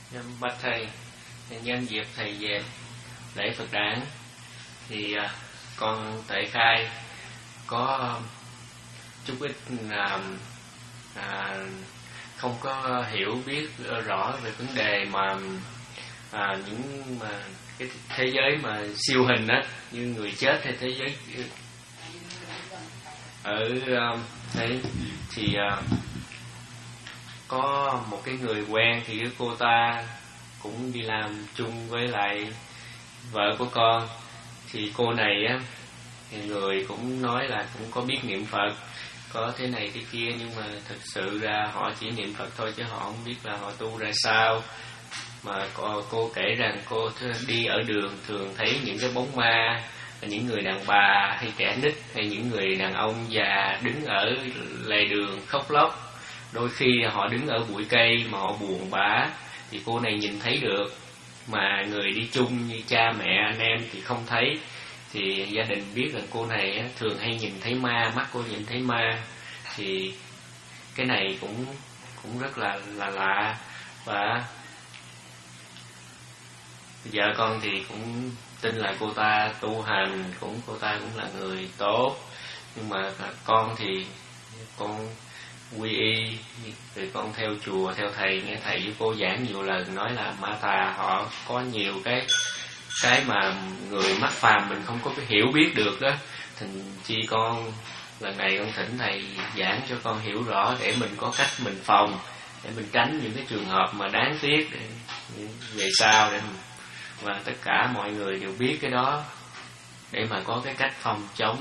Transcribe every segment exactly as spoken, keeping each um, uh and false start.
Bạch thầy, nhân dịp thầy về lễ Phật đản thì à, con tại khai có chút ít là à, không có hiểu biết rõ về vấn đề mà à, những mà cái thế giới mà siêu hình á, như người chết hay thế giới ở uh, đấy thì uh, có một cái người quen thì cái cô ta cũng đi làm chung với lại vợ của con. Thì cô này á thì người cũng nói là cũng có biết niệm Phật, có thế này thế kia, nhưng mà thực sự ra họ chỉ niệm Phật thôi chứ họ không biết là họ tu ra sao. Mà cô, cô kể rằng cô đi ở đường thường thấy những cái bóng ma, những người đàn bà hay trẻ nít hay những người đàn ông già đứng ở lề đường khóc lóc. Đôi khi họ đứng ở bụi cây mà họ buồn bã thì cô này nhìn thấy được, mà người đi chung như cha mẹ anh em thì không thấy. Thì gia đình biết rằng cô này thường hay nhìn thấy ma, mắt cô nhìn thấy ma. Thì cái này cũng cũng rất là là lạ. Và vợ con thì cũng tin là cô ta tu hành, cũng cô ta cũng là người tốt. Nhưng mà con thì con quy y, rồi con theo chùa, theo thầy, nghe thầy với cô giảng nhiều lần, nói là ma tà họ có nhiều cái cái mà người mắc phàm mình không có cái hiểu biết được đó. Thành chi con lần này con thỉnh thầy giảng cho con hiểu rõ để mình có cách mình phòng, để mình tránh những cái trường hợp mà đáng tiếc để về sau, để và tất cả mọi người đều biết cái đó để mà có cái cách phòng chống.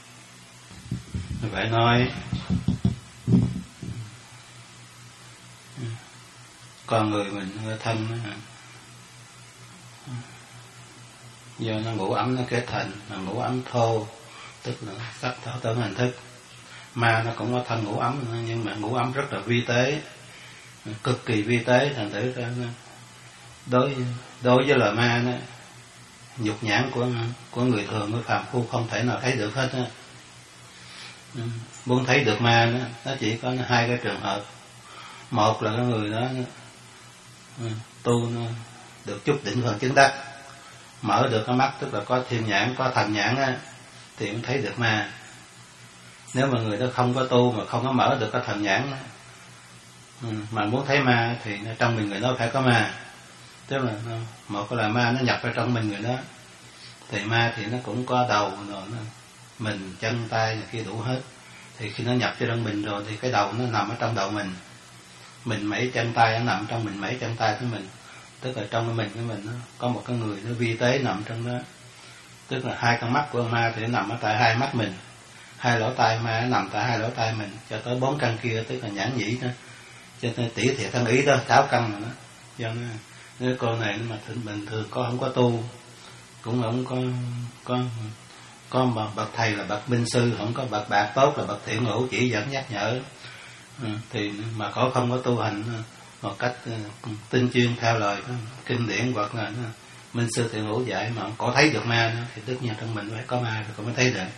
Phải nói con người mình thân do nó ngủ ấm nó kết thành, mà ngủ ấm thô tức là sắc thọ tưởng hành thức. Ma nó cũng có thân ngủ ấm nhưng mà ngủ ấm rất là vi tế, cực kỳ vi tế. Thành thử ra đối đối với loài ma nó, nhục nhãn của của người thường, của phàm phu không thể nào thấy được hết á. Muốn thấy được ma nó, nó chỉ có hai cái trường hợp. Một là cái người đó tu nó được chút đỉnh phần chứng đắc, mở được cái mắt, tức là có thiên nhãn, có thần nhãn á, thì mới thấy được ma. Nếu mà người đó không có tu mà không có mở được cái thần nhãn á, mà muốn thấy ma thì trong mình người đó phải có ma. Tức là một cái là ma nó nhập vào trong mình người đó, thì ma thì nó cũng có đầu rồi, nó mình chân tay này kia đủ hết. Thì khi nó nhập vào trong mình rồi thì cái đầu nó nằm ở trong đầu mình, mình mấy chân tay nó nằm trong mình mấy chân tay của mình. Tức là trong cái mình của mình nó có một cái người nó vi tế nằm trong đó. Tức là hai con mắt của ma thì nó nằm ở tại hai mắt mình, hai lỗ tai ma nó nằm tại hai lỗ tai mình, cho tới bốn căn kia tức là nhãn nhĩ đó, cho nên tỷ thiệt thân ý đó, sáu căn rồi đó. Do nó nếu cô này mà bình thường có không có tu, cũng không có có có một bậc thầy là bậc minh sư, không có bậc bạc tốt là bậc thiện hữu chỉ dẫn nhắc nhở, ừ, thì mà có không có tu hành một cách uh, tinh chuyên theo lời uh, kinh điển hoặc là uh, minh sư thiện hữu dạy mà có thấy được ma nữa, thì tất nhiên trong mình phải có ma rồi cũng mới thấy được.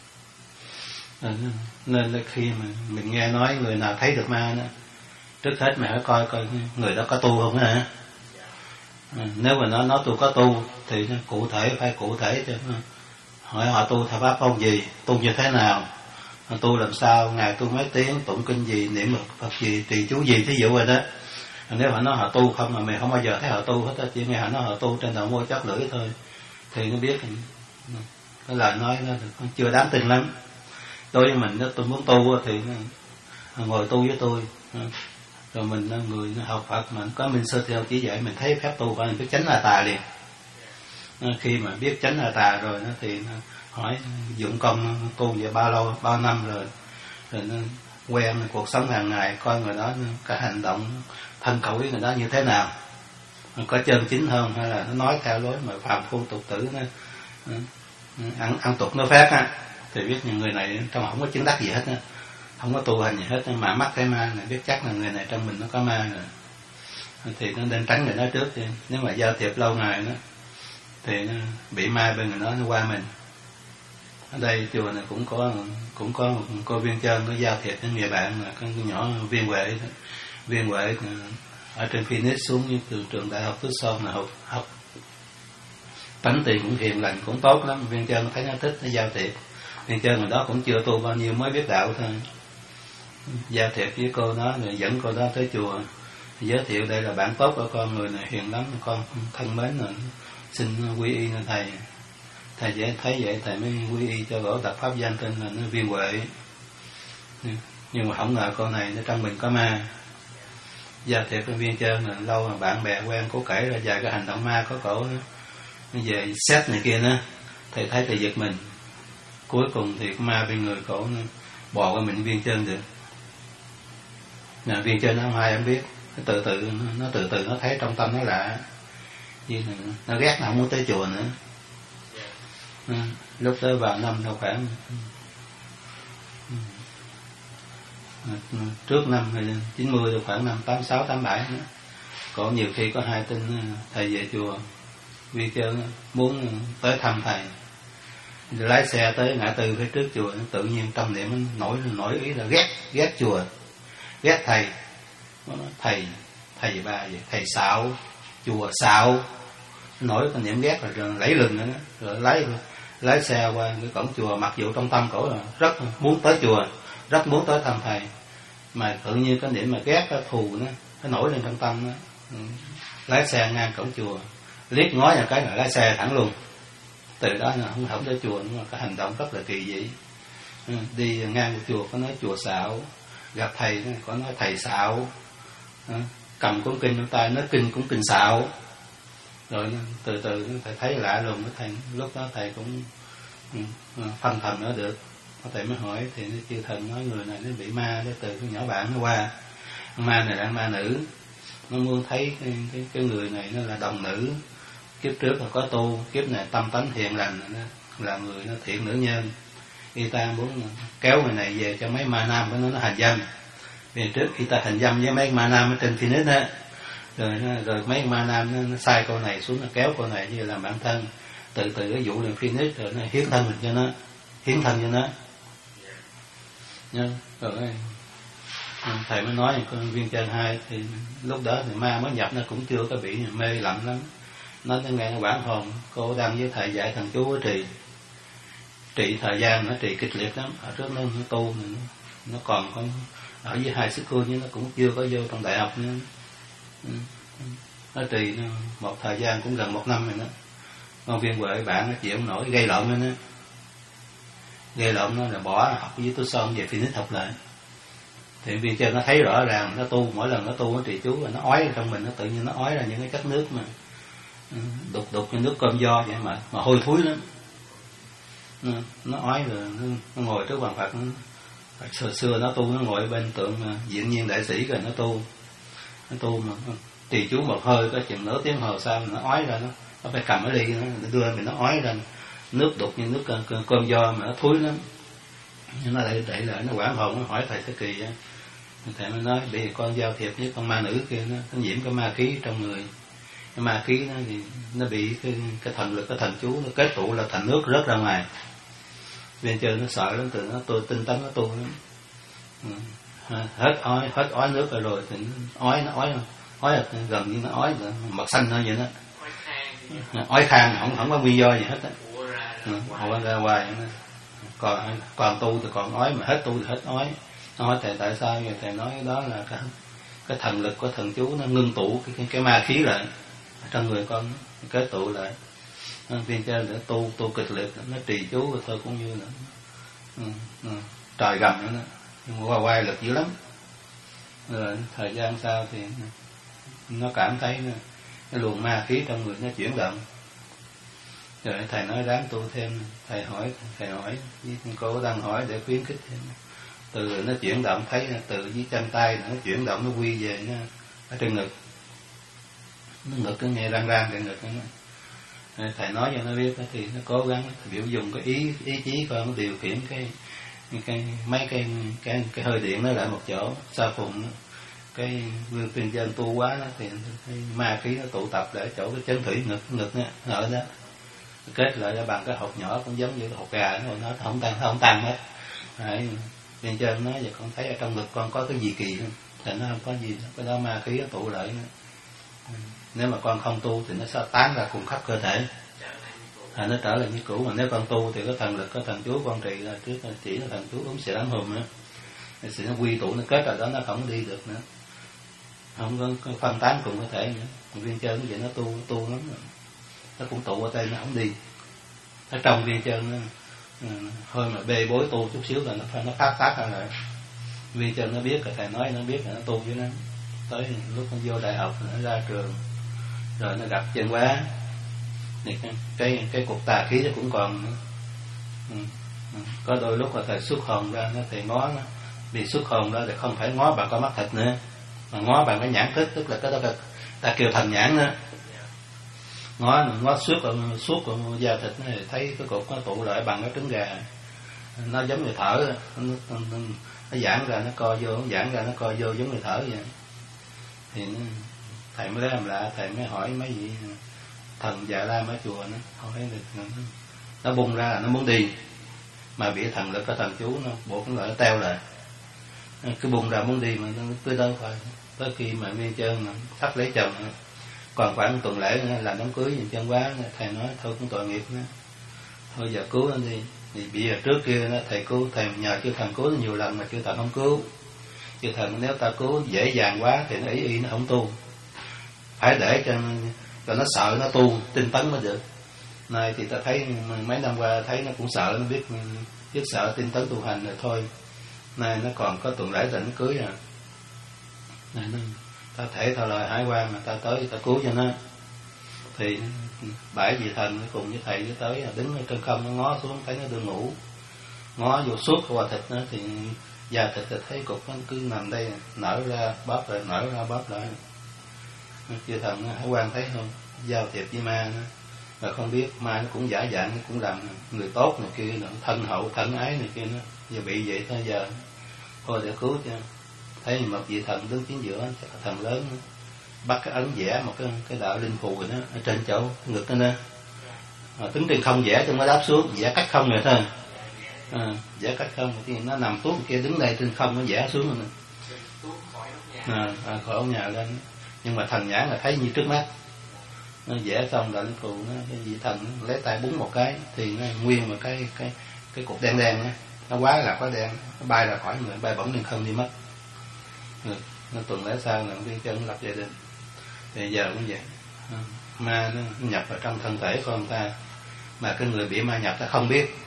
Ừ, nên là khi mà mình nghe nói người nào thấy được ma đó, trước hết mày phải coi coi người đó có tu không hả? Ừ, nếu mà nó nói tôi có tu thì cụ thể phải cụ thể cho hỏi họ tu theo pháp phong gì, tu như thế nào, tu làm sao, ngày tu mấy tiếng, tụng kinh gì, niệm Phật gì, trì chú gì, thí dụ vậy đó. Nếu họ nói họ tu không mà mình không bao giờ thấy họ tu hết á, chỉ nghe họ nói họ tu trên đầu môi chót lưỡi thôi, thì nó biết cái lời nói nó chưa đáng tin lắm. Đối với mình nếu tôi muốn tu thì ngồi tu với tôi, rồi mình người học Phật mình có minh sư theo chỉ dạy, mình thấy phép tu và mình biết tránh là tà liền. Khi mà biết tránh là tà rồi nó thì nó hỏi dụng công tu về bao lâu, bao năm rồi, rồi nó quen cuộc sống hàng ngày, coi người đó cái hành động thân khẩu ý người đó như thế nào, có chân chính hơn hay là nó nói theo lối mà phàm phu tục tử nó ăn ăn tục nó phát á, thì biết những người này trong không có chứng đắc gì hết á, không có tu hành gì hết, mà mắc cái ma này biết chắc là người này trong mình nó có ma rồi, thì nó nên tránh người đó trước đi. Nếu mà giao thiệp lâu ngày đó thì nó bị ma bên người đó nó qua mình. Ở đây chùa này cũng có cũng có một cô Viên Trơn có giao thiệp với người bạn là con nhỏ Viên Huệ, Viên Huệ ở trên Phoenix xuống như từ trường đại học Tucson Son là học học tánh tiền cũng hiền lành cũng tốt lắm. Viên Trân thấy nó thích, nó giao thiệp. Viên Trân hồi đó cũng chưa tu bao nhiêu, mới biết đạo thôi, giao thiệp với cô nó rồi dẫn cô đó tới chùa, giới thiệu đây là bạn tốt của con, người này hiền lắm, con thân mến, rồi xin quy y nơi thầy. Thầy dễ thấy vậy thầy mới quy y cho gỗ đặt pháp danh tên là nó Viên Huệ. Nhưng mà không ngờ con này nó trong mình có ma. Giao thiệp với Viên Trân là lâu mà bạn bè quen, cố kể ra vài cái hành động ma có cổ nữa, về xét này kia nữa, thầy thấy thầy giật mình. Cuối cùng thì ma bên người cổ bò qua mình Viên Trân được. Là Viên Trân nó không ai không biết, nó từ từ nó từ từ nó thấy trong tâm nó lạ, như là nó ghét, nó không muốn tới chùa nữa. À, lúc tới vào năm đâu khoảng trước năm chín mươi, được khoảng năm tám sáu tám bảy nữa. Có nhiều khi có hai tin thầy về chùa, Viên Trân muốn tới thăm thầy, lái xe tới ngã tư phía trước chùa, tự nhiên tâm niệm nổi nổi ý là ghét ghét chùa, ghét thầy. Nó nói thầy thầy ba vậy, thầy xạo, chùa xạo, nổi cái niệm ghét rồi lấy lừng nữa, rồi lái lái xe qua cái cổng chùa, mặc dù trong tâm cổ là rất muốn tới chùa, rất muốn tới thăm thầy, mà tự nhiên cái niệm mà ghét, cái thù nó nó nổi lên trong tâm đó. Lái xe ngang cổng chùa, liếc ngó một cái là lái xe thẳng luôn. Từ đó là không không tới chùa, nhưng mà cái hành động rất là kỳ dị. Đi ngang chùa có nói chùa xạo, gặp thầy có nói thầy xạo, cầm cuốn kinh trong tay nói kinh cũng kinh xạo. Rồi từ từ thầy thấy lạ lùng với thầy, lúc đó thầy cũng phân thần nữa được. Thầy mới hỏi thì nó chư thần nói người này nó bị ma đó, từ cái nhỏ bạn nó qua. Ma này là ma nữ, nó muốn thấy cái, cái, cái người này nó là đồng nữ, kiếp trước là có tu, kiếp này tâm tánh hiền lành, là người nó thiện nữ nhân. Y ta muốn kéo người này về cho mấy ma nam của nó nó hành dâm. Vì trước khi ta hành dâm với mấy ma nam ở trên Phoenix á, rồi rồi mấy ma nam nó, nó sai cô này xuống, nó kéo cô này như làm bạn thân. Từ từ cái vụ lên Phoenix rồi nó hiến thân mình cho nó, hiến thân cho nó. Nhớ, rồi thầy mới nói con Viên Trân hai thì lúc đó thì ma mới nhập, nó cũng chưa có bị mê lạnh lắm. Nó nó nghe bản hồn cô đang với thầy dạy thần chú ở trì, trị thời gian nó trị kịch liệt lắm. Ở trước nó, nó tu nó, nó còn có ở với hai sức cô, nhưng nó cũng chưa có vô trong đại học nữa. Nó trì nó, một thời gian cũng gần một năm rồi đó. Con Viên Huệ bạn nó chịu không nổi, gây lộn lên đó, gây lộn nó là bỏ học với Tucson Son về Phoenix học lại. Thì Viên Trân nó thấy rõ ràng nó tu, mỗi lần nó tu nó trì chú là nó ói trong mình, nó tự nhiên nó ói ra những cái chất nước mà đục đục như nước cơm do vậy, mà mà hôi thối lắm. Nó, nó ói rồi nó, nó ngồi trước bàn Phật. Nó, xưa xưa nó tu nó ngồi bên tượng Diện Nhiên Đại Sĩ rồi nó tu, nó tu mà trì chú một hơi có chừng nửa tiếng hồ sau nó ói ra, nó nó phải cầm cái ly nó đưa mình, nó ói ra nước đục như nước cơm, cơm, cơm do mà nó thối lắm. Nhưng nó lại đẩy lại, nó quảng hồn, nó hỏi thầy Thế Kỳ á, thầy mới nói bị con giao thiệp với con ma nữ kia, nó, nó nhiễm cái ma khí trong người. Cái ma khí nó thì nó bị cái, cái thần lực, cái thần chú nó kết tụ là thành nước rớt ra ngoài. Viên Trân nó sợ lắm, từ nó tôi tinh tấn nó tu lắm. Ừ. Hết ói, hết ói nước rồi, rồi thì nó ói, nó ói, ói gần như nó ói mặt xanh thôi vậy đó. Ói khang, không không có nguyên do gì hết á. Ừ. Họ ra hoài. Còn còn tu thì còn ói, mà hết tu thì hết ói. Nó hỏi thầy tại sao vậy? Thầy nói đó là cái cái thần lực của thần chú nó ngưng tụ cái cái, cái ma khí lại trong người con, kết tụ lại. Viên Trân để tu tu kịch liệt, nó trì chú rồi thôi cũng như là ừ, ừ, trời gầm nữa, nhưng mà quay lực dữ lắm. Rồi thời gian sau thì nó cảm thấy cái luồng ma khí trong người nó chuyển động. Rồi thầy nói ráng tu thêm, thầy hỏi thầy hỏi với cô đang hỏi để khuyến khích thêm. Từ nó chuyển động, thấy từ dưới chân tay nó chuyển động, nó quy về nó ở trên ngực, nó ngực nó nghe rang rang trên ngực nó. Thầy nói cho nó biết thì nó cố gắng biểu dùng cái ý ý chí con điều khiển cái cái mấy cái cái cái hơi điện nó lại một chỗ, sa phụng cái Viên Viên Trân tu quá đó, thì cái ma khí nó tụ tập để chỗ cái chân thủy ngực ngực nó ở đó, kết lại ra bằng cái hột nhỏ cũng giống như cái hột gà, nó nó không tăng không tăng hết. Đấy, Viên Trân nói giờ con thấy ở trong ngực con có cái gì kỳ không? thì nó không có gì, cái đó ma khí nó tụ lại nữa. Nếu mà con không tu thì nó sẽ tán ra cùng khắp cơ thể, à, nó trở lại như cũ. Mà nếu con tu thì có thần lực, có thần chú con trì là trước chỉ là thần chú ứng sẽ đánh hồn nữa, thì nó quy tụ, nó kết rồi đó, nó không đi được nữa, không có phân tán cùng cơ thể nữa. Viên chân như vậy nó tu nó tu lắm rồi. Nó cũng tụ ở đây, nó không đi. Nó trong viên chân nó hơi mà bê bối tu chút xíu là nó phải nó phát tác ra lại. Viên chân nó biết, thầy nói nó biết là nó tu với nó. Tới lúc nó vô đại học nó ra trường rồi nó gặp chân quá thì cái cái, cái cục tà khí nó cũng còn nữa. Ừ. Ừ. Có đôi lúc là thầy xuất hồn ra nó thầy ngó nó, vì xuất hồn ra thì không phải ngó bằng con mắt thịt nữa, mà ngó bằng cái nhãn thức, tức là cái đó ta, ta kêu thần nhãn nữa. Ngó ngó suốt suốt của da thịt này thấy cái cục nó tụ lại bằng cái trứng gà, nó giống như thở, nó, nó, nó, nó giãn ra nó co vô, nó giãn ra nó co vô giống như thở vậy. Thì nó, thầy mới làm lạ, thầy mới hỏi mấy vị thần Già Lam ở chùa nó hỏi được, nó, nó bung ra là nó muốn đi, mà bị thần lực, có thần chú nó buộc nó lại, nó teo lại, cứ bung ra muốn đi mà nó cứ đâu phải. Tới khi mà Nguyên Chân mà sắp lấy chồng nữa, còn khoảng một tuần lễ nữa là đám cưới, nhìn Chân quá, thầy nói thôi cũng tội nghiệp nữa, thôi giờ cứu anh đi. Thì bây giờ trước kia nó thầy cứu, thầy nhờ chư thần cứu nhiều lần mà chư thần không cứu. Chư thần nếu ta cứu dễ dàng quá thì nó ý y nó không tu, phải để cho cho nó sợ nó tu tinh tấn mới được. Nay thì ta thấy mấy năm qua thấy nó cũng sợ, nó biết biết sợ tinh tấn tu hành rồi thôi. Nay nó còn có tuần lễ định cưới à, này nó ta thể thờ lời hải quan mà ta tới ta cứu cho nó. Thì bảy vị thần cùng với thầy với tới đứng ở trên không, nó ngó xuống thấy nó đương ngủ, ngó vô suốt qua thịt nó thì da thịt thì thấy cục nó cứ nằm đây, nở ra bóp lại, nở ra bóp lại. Chư thần hải quan thấy không, giao thiệp với ma nữa, mà không biết ma nó cũng giả dạng, nó cũng làm người tốt này kia, nó thân hậu thân ái này kia, nó giờ bị vậy thôi, giờ thôi để cứu cho. Thấy một vị thần đứng chính giữa, chắc là thần lớn nữa, bắt cái ấn vẽ một cái cái đạo linh phù rồi đó ở trên chỗ ngực nó nè, à, tính trên không vẽ cho nó đáp xuống, vẽ cách không rồi thôi, à, vẽ cách không thì nó nằm tuốt kia, đứng đây trên không nó vẽ xuống rồi nè, à, à, khỏi ống nhà lên. Nhưng mà thần nhãn là thấy như trước mắt, nó vẽ xong đạo linh phù, nó cái vị thần nó lấy tay búng một cái thì nó nguyên một cái cái cái cục đen đen đó, nó quá là quá đen, nó bay ra khỏi người, bay bổng lên không đi mất. Rồi, nó tuần lễ sau là Viên Chân lập gia đình. Thì giờ cũng vậy, ma nó nhập vào trong thân thể của ông ta, mà cái người bị ma nhập ta không biết,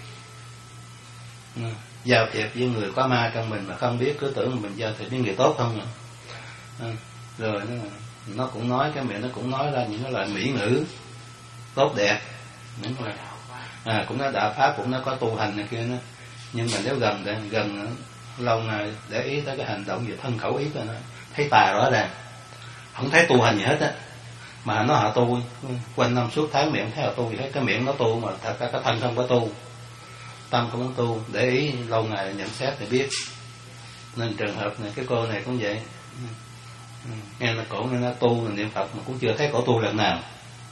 giao thiệp với người có ma trong mình mà không biết, cứ tưởng mình giao thiệp với người tốt không à. Rồi nó, nó cũng nói, cái miệng nó cũng nói ra những cái lời mỹ ngữ tốt đẹp, những lời à, cũng nói đạo pháp, cũng nó có tu hành này kia đó. Nhưng mà nếu gần gần lâu ngày để ý tới cái hành động về thân khẩu ý của nó, thấy tà rõ ràng, không thấy tu hành gì hết á, mà nó họ tu quanh năm suốt tháng miệng thấy họ tu gì hết, cái miệng nó tu mà thật ra cái thân không có tu, tâm cũng không tu, để ý lâu ngày nhận xét thì biết. Nên trường hợp này cái cô này cũng vậy, nghe nó cổ nghe nó tu là niệm Phật mà cũng chưa thấy cổ tu lần nào,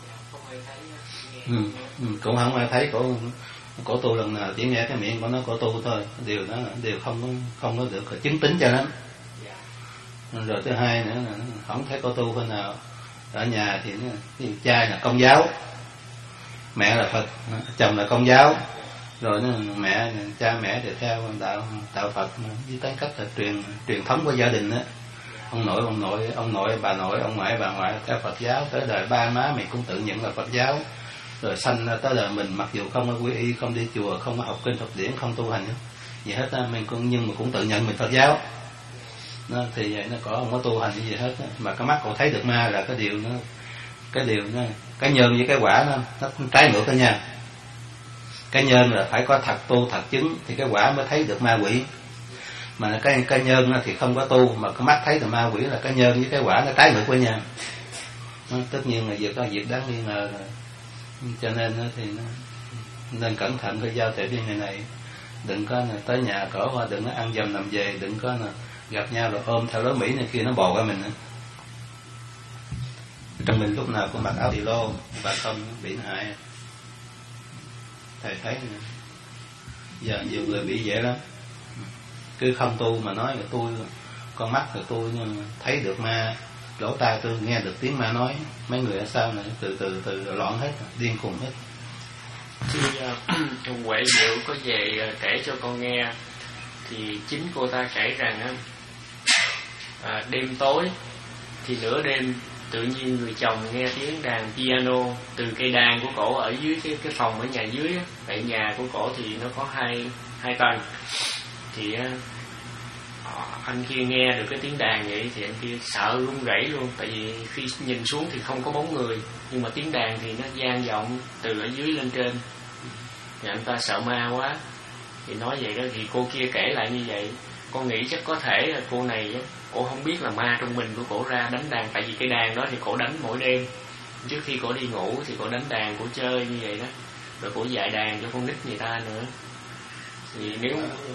ừ, ừ, cũng không ai thấy cổ cổ tu lần nào, chỉ nghe cái miệng của nó cổ tu thôi, điều đó điều không có không có được chứng tính cho lắm. Rồi thứ hai nữa là không thấy cổ tu bên nào. Ở nhà thì nó, cha là Công giáo, mẹ là Phật, chồng là Công giáo, rồi nó, mẹ cha mẹ thì theo đạo đạo Phật với tính cách là truyền truyền thống của gia đình đó. Ông nội ông nội ông nội bà nội ông ngoại bà ngoại theo Phật giáo, tới đời ba má mình cũng tự nhận là Phật giáo, rồi sanh tới đời mình mặc dù không có quy y, không đi chùa, không có học kinh học điển, không tu hành gì hết á, mình cũng nhưng mà cũng tự nhận mình Phật giáo. Nó thì vậy, nó có không có tu hành gì hết á. Mà cái mắt cậu thấy được ma là cái điều nó cái điều nó cái nhân với cái quả nó nó trái ngược với nhau. Cái nhân là phải có thật tu thật chứng thì cái quả mới thấy được ma quỷ, mà cái cái nhân thì không có tu mà cái mắt thấy được ma quỷ, là cái nhân với cái quả nó trái ngược với nhau. Nó, tất nhiên là việc đó việc đáng nghi ngờ rồi. Cho nên thì nó, nên cẩn thận cái giao thiệp với người này, đừng có tới nhà cỡ, đừng có ăn dầm nằm về, đừng có gặp nhau rồi ôm theo lối Mỹ này kia nó bò qua mình nữa. Trong mình lúc nào cũng mặc áo tỳ lô và không bị hại. Thầy thấy giờ nhiều người bị vậy lắm, cứ không tu mà nói là tôi con mắt của tôi thấy được ma, lỗ tai tôi nghe được tiếng ma nói. Mấy người ở sau này từ từ từ loạn hết, điên khùng hết. Khi uh, Huệ Diệu có về uh, kể cho con nghe, thì chính cô ta kể rằng uh, uh, đêm tối thì nửa đêm tự nhiên người chồng nghe tiếng đàn piano từ cây đàn của cổ ở dưới cái cái phòng ở nhà dưới á. Tại nhà của cổ thì nó có hai hai tầng, thì uh, anh kia nghe được cái tiếng đàn vậy thì anh kia sợ run rẩy luôn, tại vì khi nhìn xuống thì không có bóng người, nhưng mà tiếng đàn thì nó vang vọng từ ở dưới lên trên, thì anh ta sợ ma quá. Thì nói vậy đó, thì cô kia kể lại như vậy. Con nghĩ chắc có thể là cô này á, cổ không biết là ma trong mình của cổ ra đánh đàn, tại vì cái đàn đó thì cổ đánh mỗi đêm trước khi cổ đi ngủ, thì cổ đánh đàn, cổ chơi như vậy đó, rồi cổ dạy đàn cho con nít người ta nữa. Thì nếu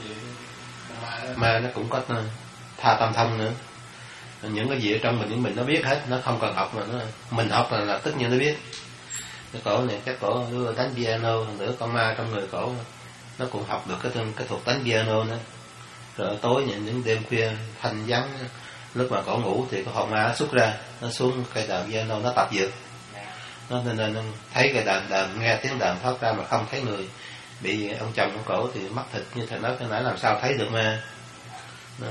ma nó cũng có tha tâm thông nữa, những cái gì ở trong mình những mình nó biết hết, nó không cần học mà nó mình học là, là tất nhiên nó biết. Cái cổ này chắc cổ đánh piano nữa, con ma trong người cổ nó cũng học được cái cái thuộc đánh piano nữa. Rồi tối những đêm khuya thanh vắng, lúc mà cổ ngủ thì cái hồn ma nó xuất ra, nó xuống cây đàn piano nó tập dược, nó nên, nên thấy cái đàn đàn nghe tiếng đàn thoát ra mà không thấy người. Bị ông chồng ông cổ thì mắc thịt như thầy nói cái nãy, làm sao thấy được ma. Đó.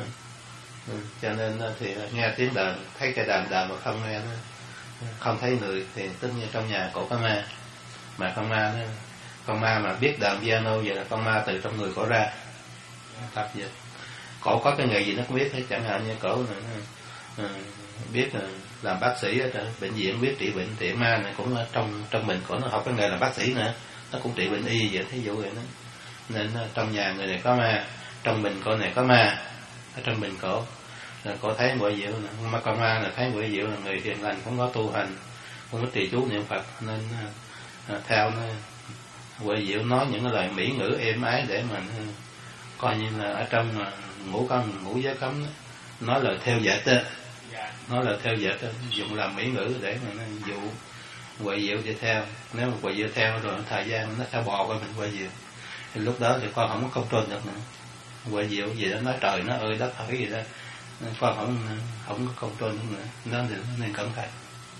Cho nên thì nghe tiếng đàn, thấy cái đàn đàn mà không nghe nó, không thấy người thì tất nhiên trong nhà cổ có ma. Mà con ma nó, con ma mà biết đàn piano vậy là con ma từ trong người cổ ra tập vậy. Cổ có cái nghề gì nó cũng biết hết, chẳng hạn như cổ này, uh, biết là làm bác sĩ ở bệnh viện, biết trị bệnh trị ma này cũng ở trong trong mình cổ nó học cái nghề làm bác sĩ nữa, nó cũng trị bệnh y vậy, thí dụ vậy đó. Nên trong nhà người này có ma, trong mình cổ này có ma, ở trong mình cổ là cổ thấy Huệ Diệu nè, mà con ma là thấy Huệ Diệu là người hiền lành, cũng có tu hành, cũng có trì chú niệm Phật, nên uh, theo nó Huệ Diệu nói những cái lời mỹ ngữ êm ái để mình coi như là ở trong mà ngũ cấm ngũ giới cấm đó, nói lời theo dệt đó, nói lời theo dệt đó, dùng làm mỹ ngữ để mà nó dụ Huệ Diệu đi theo. Nếu mà Huệ Diệu theo rồi thời gian nó sẽ bò qua mình Huệ Diệu, thì lúc đó thì con không có control được nữa. Huệ Diệu gì đó nói trời nó ơi đất hỏi gì đó, con không không có control được nữa, nên thì nên cẩn thận.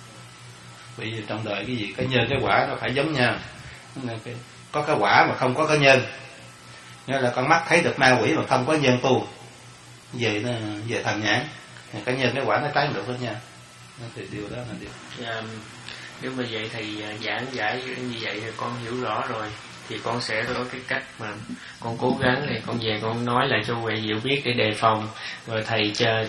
Bởi vì trong đời cái gì cái nhân cái quả nó phải giống nhau, có cái quả mà không có cái nhân. Nghĩa là con mắt thấy được ma quỷ mà không có nhân tu, về nó về thần nhãn, cái nhân cái quả nó trái ngược với nhau. Thì điều đó là điều. À, nếu mà vậy thì giảng giải như vậy thì con hiểu rõ rồi, thì con sẽ có cái cách mà con cố gắng này, con về con nói lại cho Huệ Diệu biết để đề phòng, rồi thầy chờ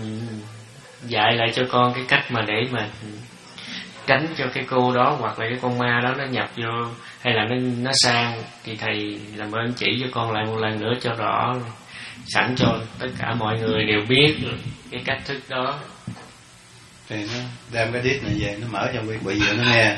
dạy lại cho con cái cách mà để mà tránh cho cái cô đó hoặc là cái con ma đó nó nhập vô hay là nó nó sang, thì thầy làm ơn chỉ cho con lại một lần nữa cho rõ, sẵn cho tất cả mọi người đều biết cái cách thức đó. Thì nó đem cái đít này về nó mở cho Huệ Diệu nó nghe,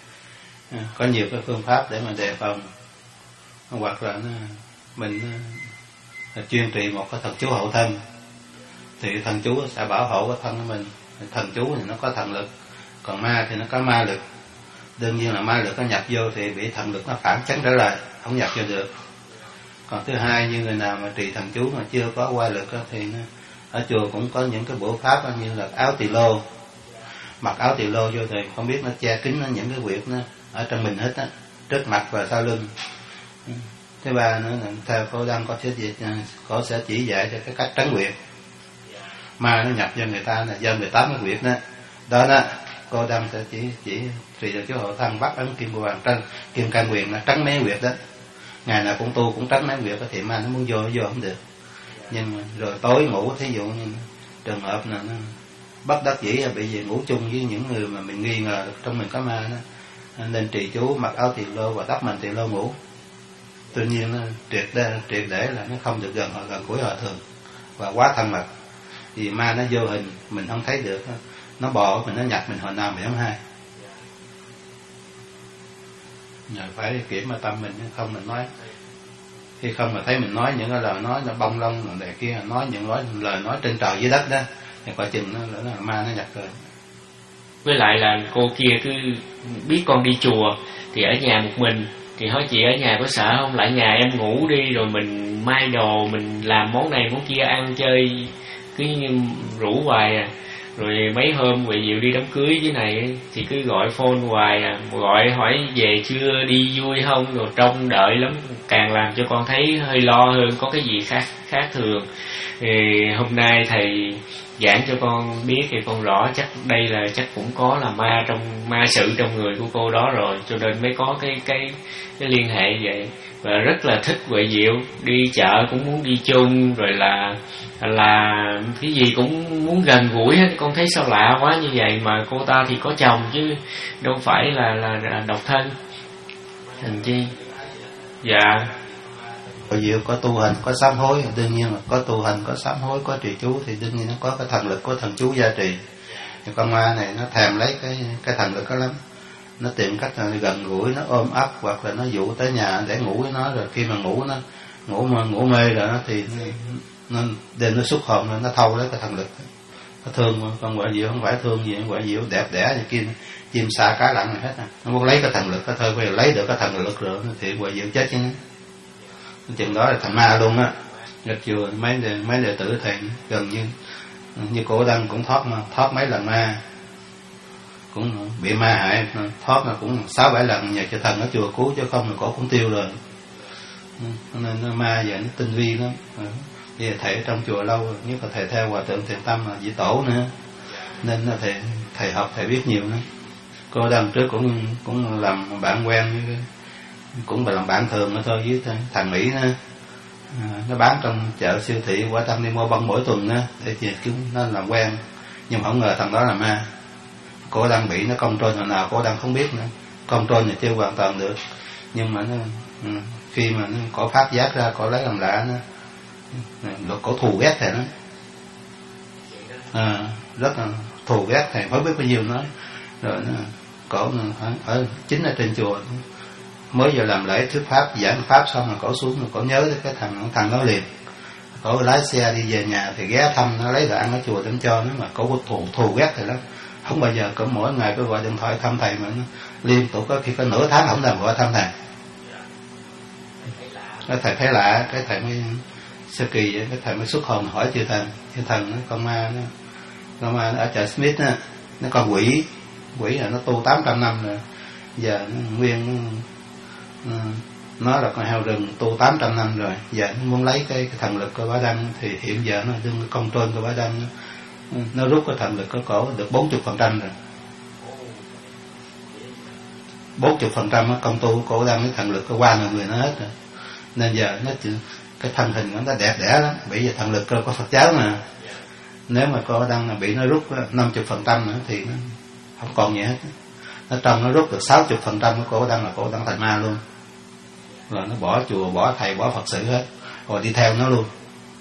có nhiều cái phương pháp để mà đề phòng, hoặc là nó, mình nó, chuyên trì một cái thần chú hộ thân, thì thần chú sẽ bảo hộ cái thân của mình. Thần chú thì nó có thần lực, còn ma thì nó có ma lực. Đương nhiên là ma lực nó nhập vô thì bị thần lực nó phản chấn trở lại, không nhập vô được. Còn thứ hai, như người nào mà trì thần chú mà chưa có qua lực thì nó, ở chùa cũng có những cái bộ pháp như là áo tỳ lô, mặc áo tỳ lô vô thì không biết nó che kín nó những cái huyệt nó ở trong mình hết á, trước mặt và sau lưng. Thứ ba nữa là theo cô Đăng có sẽ có sẽ chỉ dạy cho cái cách trấn huyệt. Ma nó nhập cho người ta là do mười tám cái huyệt đó, đó đó cô Đăng sẽ chỉ chỉ trì được chú hộ thân bắt ấn kim hoàng trân kim can quyền là trấn mấy huyệt đó. Ngày nào cũng tu cũng trấn mấy huyệt thì ma nó muốn vô nó vô không được. Nhưng mà rồi tối ngủ, thí dụ như trường hợp là nó bất đắc dĩ bị về ngủ chung với những người mà mình nghi ngờ trong mình có ma đó, nên trì chú mặc áo tỳ lô và đắp mình tỳ lô ngủ. Tuy nhiên nó triệt để, triệt để là nó không được gần họ gần gũi họ thường và quá thân mật, vì ma nó vô hình mình không thấy được, nó bò mình nó nhập mình hồi nào mình không hay. Nhờ phải kiểm mà tâm mình, không mình nói khi không mà thấy mình nói những cái lời nói nó bông lông rồi này kia, nói những nói lời nói trên trời dưới đất đó, thì coi chừng nó là ma nó nhập rồi. Với lại là cô kia cứ biết con đi chùa thì ở nhà một mình, thì hỏi chị ở nhà có sợ không, lại nhà em ngủ đi rồi mình mai đồ, mình làm món này món kia ăn chơi cứ rủ hoài à. Rồi mấy hôm Huệ Diệu đi đám cưới dưới này thì cứ gọi phone hoài à, gọi hỏi về chưa, đi vui không, rồi trông đợi lắm, càng làm cho con thấy hơi lo hơn, có cái gì khác khác thường. Thì hôm nay thầy giảng cho con biết thì con rõ chắc đây là chắc cũng có là ma trong ma sự trong người của cô đó rồi, cho nên mới có cái cái cái liên hệ vậy. Và rất là thích Huệ Diệu, đi chợ cũng muốn đi chung, rồi là là cái gì cũng muốn gần gũi hết. Con thấy sao lạ quá như vậy, mà cô ta thì có chồng chứ đâu phải là là, là độc thân. Thành chi dạ Huệ Diệu có tu hành, có sám hối, đương nhiên là có tu hành, có sám hối, có trì chú thì đương nhiên nó có cái thần lực của thần chú gia trì. Thì con ma này nó thèm lấy cái cái thần lực đó lắm, nó tìm cách là gần gũi, nó ôm ấp hoặc là nó dụ tới nhà để ngủ với nó, rồi khi mà ngủ nó ngủ mà ngủ mê rồi nó thì nó, nó đêm nó xuất hồn, nó thâu lấy cái thần lực. Nó thương mà. Con Huệ Diệu không phải thương gì, Huệ Diệu đẹp đẽ như kia chim sa cá lặn này hết à. Nó muốn lấy cái thần lực, cái thôi bây giờ lấy được cái thần lực rồi thì Huệ Diệu chết chứ. Chừng đó là thành ma luôn á. Ngạch chùa mấy đệ, mấy đệ tử thầy gần như như cổ Đăng cũng thoát mà thoát mấy lần ma, cũng bị ma hại, thoát là cũng sáu bảy lần, nhờ cho thần ở chùa cứu, chứ không là cổ cũng tiêu rồi. Nên nó ma giờ nó tinh vi lắm. Bây giờ thầy ở trong chùa lâu rồi, nhất là thầy theo Hòa Thượng Thiện Tâm là Dĩ Tổ nữa, nên là thầy thầy học thầy biết nhiều nữa. Cô Đăng trước cũng cũng làm bạn quen với, cũng làm bạn thường nữa thôi với thằng Mỹ nữa. À, nó bán trong chợ siêu thị, Quả Tâm đi mua bông mỗi tuần nữa để chị chúng nó làm quen, nhưng mà không ngờ thằng đó là ma. Cô đang bị nó công trôn hồi nào cô đang không biết nữa, công trôn thì chưa hoàn toàn được, nhưng mà nó ừ, khi mà nó có phát giác ra, có lấy làm lạ nó, nó có thù ghét thầy nó, à, rất là thù ghét thầy, không biết bao nhiêu nói rồi nó cổ ở chính ở trên chùa. Mới giờ làm lễ thuyết pháp giảng pháp xong rồi cổ xuống rồi cổ nhớ tới cái thằng thằng đó liền, cổ lái xe đi về nhà thì ghé thăm, nó lấy đồ ăn ở chùa để cho nó, mà cổ có thù thù ghét thầy lắm, không bao giờ cổ mỗi ngày cứ gọi điện thoại thăm thầy, mà nó liên tục có khi có nửa tháng không thèm gọi thăm thầy. Cái thầy thấy lạ, cái thầy mới sơ kỳ vậy, cái thầy mới xuất hồn hỏi chư thần, chư thần nó con ma nó con ma nó ở chợ Smith á, nó con quỷ quỷ là nó tu tám trăm năm rồi, giờ nó nguyên nó, nó là con heo rừng tu tám trăm năm rồi, giờ nó muốn lấy cái, cái thần lực của Bá Đăng, thì hiện giờ nó đương công trôn của Bá Đăng, nó, nó rút cái thần lực của cổ được bốn mươi phần trăm rồi, bốn mươi phần trăm công tu của cổ Đăng, cái thần lực của qua người người nó hết rồi, nên giờ nó chỉ, cái thân hình của nó đẹp đẽ lắm, bởi vì thần lực của Phật giáo mà, nếu mà cô Đăng là bị nó rút năm mươi phần trăm nữa thì nó không còn gì hết. Nó trong nó rút được sáu mươi phần trăm của cô Đăng là cô Đăng thành ma luôn, rồi nó bỏ chùa, bỏ thầy, bỏ Phật sự hết, rồi đi theo nó luôn.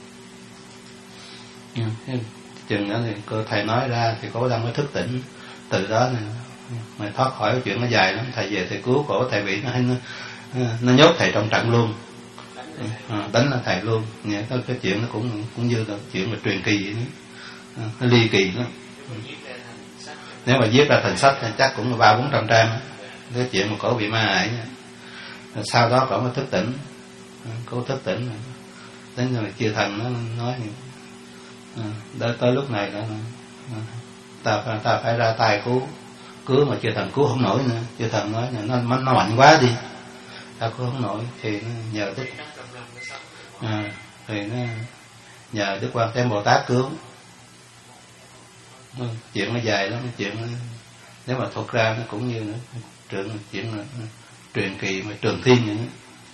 Ừ. Chừng đó thì cô thầy nói ra thì cô Đăng mới thức tỉnh, từ đó này, mà thoát khỏi cái chuyện nó dài lắm. Thầy về thầy cứu cổ, thầy bị nó nó, nó nhốt thầy trong trận luôn, à, đánh là thầy luôn. Nghe cái, cái chuyện nó cũng cũng như là chuyện mà truyền kỳ vậy đó. À, nó ly kỳ lắm. Nếu mà viết ra thành sách thì chắc cũng là ba bốn trăm trang. Cái chuyện mà cổ bị ma hại, sau đó cổ mới thức tỉnh, cổ thức tỉnh đến rồi chư thần nó nói à, tới, tới lúc này nữa ta ta phải ra tay cứu cứu mà chư thần cứu không nổi nữa. Chư thần nói nó nó mạnh quá đi, ta cứu không nổi, thì nó nhờ đức à, thì nó nhờ Đức Quan Thế Bồ Tát cứu. Chuyện nó dài lắm, chuyện nó, nếu mà thuật ra nó cũng như nữa, chuyện chuyện là truyền kỳ mà trường thiên vậy đó,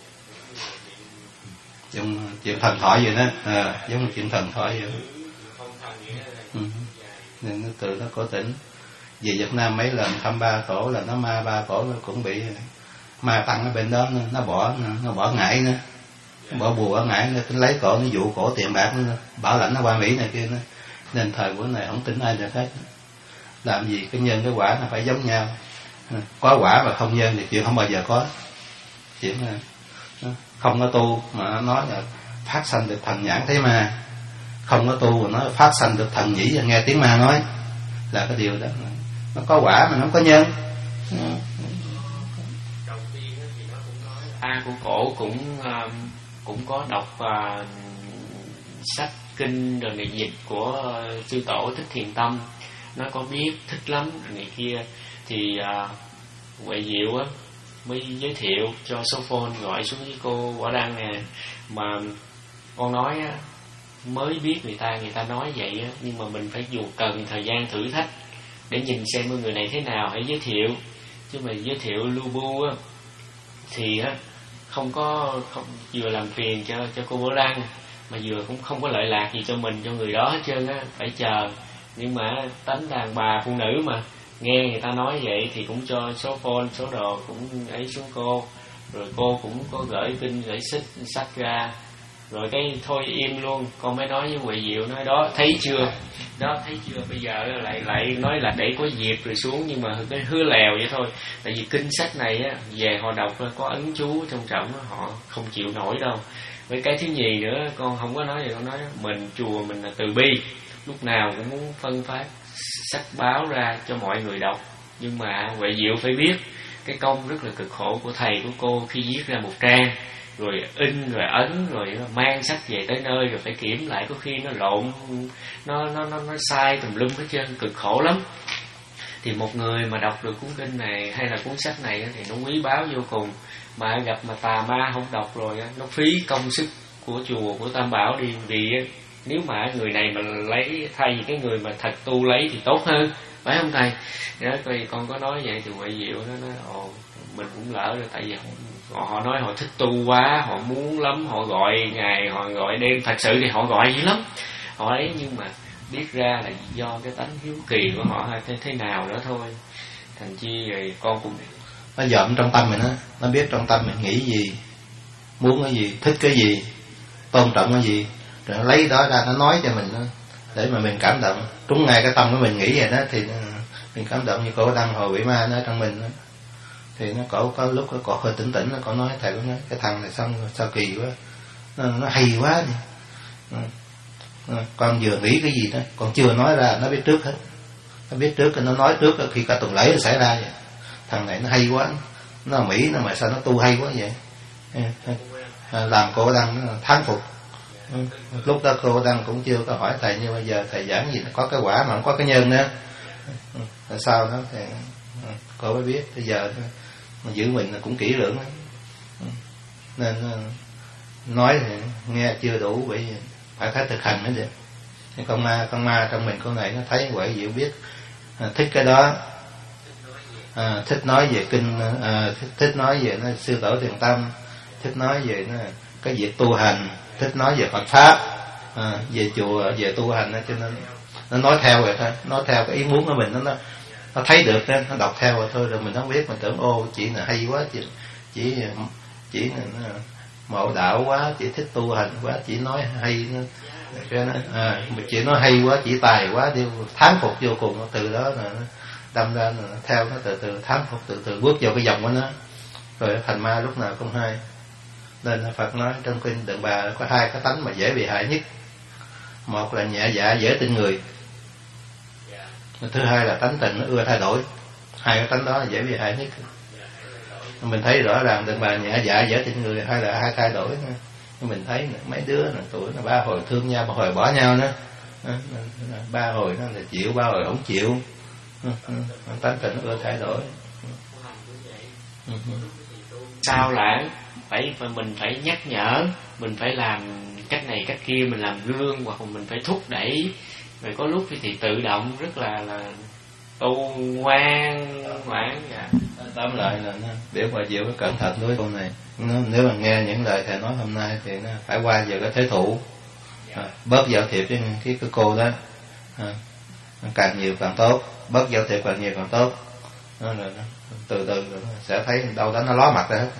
giống chuyện thần thoại vậy đó, à, giống như chuyện thần thoại vậy đó. Ừ. Nên nó từ nó có tỉnh về Việt Nam mấy lần thăm ba tổ là nó ma ba tổ nó cũng bị ma tăng ở bên đó, nó bỏ nó bỏ ngải nữa, bỏ bùa ở ngải, nó tính lấy cổ, nó dụ cổ tiền bạc nữa, bảo lãnh nó qua Mỹ này kia nữa. Nên thời buổi này không tính ai được hết, làm gì cái nhân cái quả nó phải giống nhau, có quả mà không nhân thì chuyện không bao giờ có. Chuyện là không có tu mà nó nói là phát sanh được thần nhãn thấy ma, không có tu mà nó phát sanh được thần nhĩ và nghe tiếng ma nói, là cái điều đó nó có quả mà nó không có nhân. A của cổ cũng cũng có đọc uh, sách kinh rồi này dịch của uh, sư tổ Thích Thiền Tâm, nó có biết thích lắm rồi này kia. Thì uh, Huệ Diệu á mới giới thiệu cho số phone gọi xuống với cô Võ Đăng nè, mà con nói á, mới biết người ta người ta nói vậy á, nhưng mà mình phải dùng cần thời gian thử thách để nhìn xem người này thế nào hãy giới thiệu. Chứ mà giới thiệu lu bu á thì á không có không, vừa làm phiền cho cho cô Võ Đăng mà vừa cũng không có lợi lạc gì cho mình, cho người đó hết trơn á, phải chờ. Nhưng mà tánh đàn bà phụ nữ mà, nghe người ta nói vậy thì cũng cho số phone số đồ cũng ấy xuống cô, rồi cô cũng có gửi kinh gửi sách sách ra, rồi cái thôi im luôn. Con mới nói với Huệ Diệu, nói đó thấy chưa, đó thấy chưa, bây giờ lại lại nói là để có dịp rồi xuống, nhưng mà cái hứa lèo vậy thôi. Tại vì kinh sách này á về họ đọc có ấn chú trong trọng, họ không chịu nổi đâu. Với cái thứ nhì nữa, con không có nói gì, con nói mình chùa mình là từ bi, lúc nào cũng muốn phân phát sách báo ra cho mọi người đọc. Nhưng mà Huệ Diệu phải biết cái công rất là cực khổ của thầy của cô khi viết ra một trang, rồi in rồi ấn rồi mang sách về tới nơi rồi phải kiểm lại, có khi nó lộn, nó nó nó nó sai tùm lum hết trơn, cực khổ lắm. Thì một người mà đọc được cuốn kinh này hay là cuốn sách này thì nó quý báu vô cùng. Mà gặp mà tà ma không đọc rồi nó phí công sức của chùa của Tam Bảo đi. Vì nếu mà người này mà lấy, thay vì cái người mà thật tu lấy thì tốt hơn, phải không thầy? Đó, coi con có nói vậy thì Huệ Diệu nó nói ồ mình cũng lỡ rồi. Tại vì họ, họ nói họ thích tu quá, họ muốn lắm, họ gọi ngày họ gọi đêm, thật sự thì họ gọi dữ lắm họ ấy, nhưng mà biết ra là do cái tánh hiếu kỳ của họ hay thế, thế nào đó thôi. Thành chi rồi con cũng nó dọn trong tâm mình á, nó biết trong tâm mình nghĩ gì, muốn cái gì, thích cái gì, tôn trọng cái gì, rồi nó lấy đó ra nó nói cho mình đó, để mà mình cảm động. Trúng ngay cái tâm của mình nghĩ vậy đó thì mình cảm động. Như cổ Đăng Hồi Quỷ Ma nó trong mình đó, thì nó cổ có lúc nó cổ hơi tỉnh tỉnh, nó cổ nói thầy có nói cái thằng này xong rồi, sao kỳ quá, nó, nó hay quá đi. Con vừa nghĩ cái gì đó còn chưa nói ra, nó biết trước hết, nó biết trước, nó nói trước khi cả tuần lễ nó xảy ra vậy. Thằng này nó hay quá, nó Mỹ nó mà sao nó tu hay quá vậy. Làm cô Đăng nó thán phục. Lúc đó cô Đăng cũng chưa có hỏi thầy, như bây giờ thầy giảng gì nó có cái quả mà không có cái nhân nữa, tại sao đó thì cô mới biết. Bây giờ mà giữ mình cũng kỹ lưỡng đó. Nên nói thì nghe chưa đủ, bởi vì phải phải thực hành mới được. Con ma con ma trong mình con này nó thấy Huệ Diệu biết à, thích cái đó, à, thích nói về kinh, à, thích, thích nói về nó sư tổ Thiền Tâm, thích nói về nó cái việc tu hành, thích nói về Phật pháp, à, về chùa, về tu hành đó, cho nên nó nói theo rồi thôi, nói theo cái ý muốn của mình. Nó nó thấy được đó, nó đọc theo rồi thôi, rồi mình không biết, mình tưởng ô chị là hay quá, chị chỉ chỉ là mộ đạo quá, chỉ thích tu hành quá, chỉ nói hay nó, à, chị nói hay quá, chỉ tài quá, đi thán phục vô cùng. Từ đó là nó đâm ra là theo nó từ từ thán phục, từ từ bước vào cái dòng của nó, rồi thành ma lúc nào cũng hay. Nên Phật nói trong kinh Tượng Bà có hai cái tánh mà dễ bị hại nhất. Một là nhẹ dạ dễ tin người, thứ hai là tánh tình nó ưa thay đổi. Hai cái tánh đó là dễ bị hại nhất. Mình thấy rõ ràng Tượng Bà nhẹ dạ dễ tin người, hay là hai thay đổi nữa. Mình thấy mấy đứa là tuổi là ba hồi thương nhau, ba hồi bỏ nhau nữa, ba hồi nó là chịu, ba hồi không chịu. Tánh tình nó ưa thay đổi. Sao lãng phải mình phải nhắc nhở, mình phải làm cách này cách kia, mình làm gương, hoặc mình phải thúc đẩy. Rồi có lúc thì tự động rất là là tu ngoan ngoãn. Dạ. Tóm lại là nó biểu Huệ Diệu phải cẩn thận với câu này. Nó, nếu mà nghe những lời thầy nói hôm nay thì nó phải qua về cái thế thủ, à, bớt giao thiệp với cái, cái cô đó, à, càng nhiều càng tốt, bớt giao thiệp càng nhiều càng tốt. Đó là nó, từ từ nó sẽ thấy đâu đó nó ló mặt ra hết,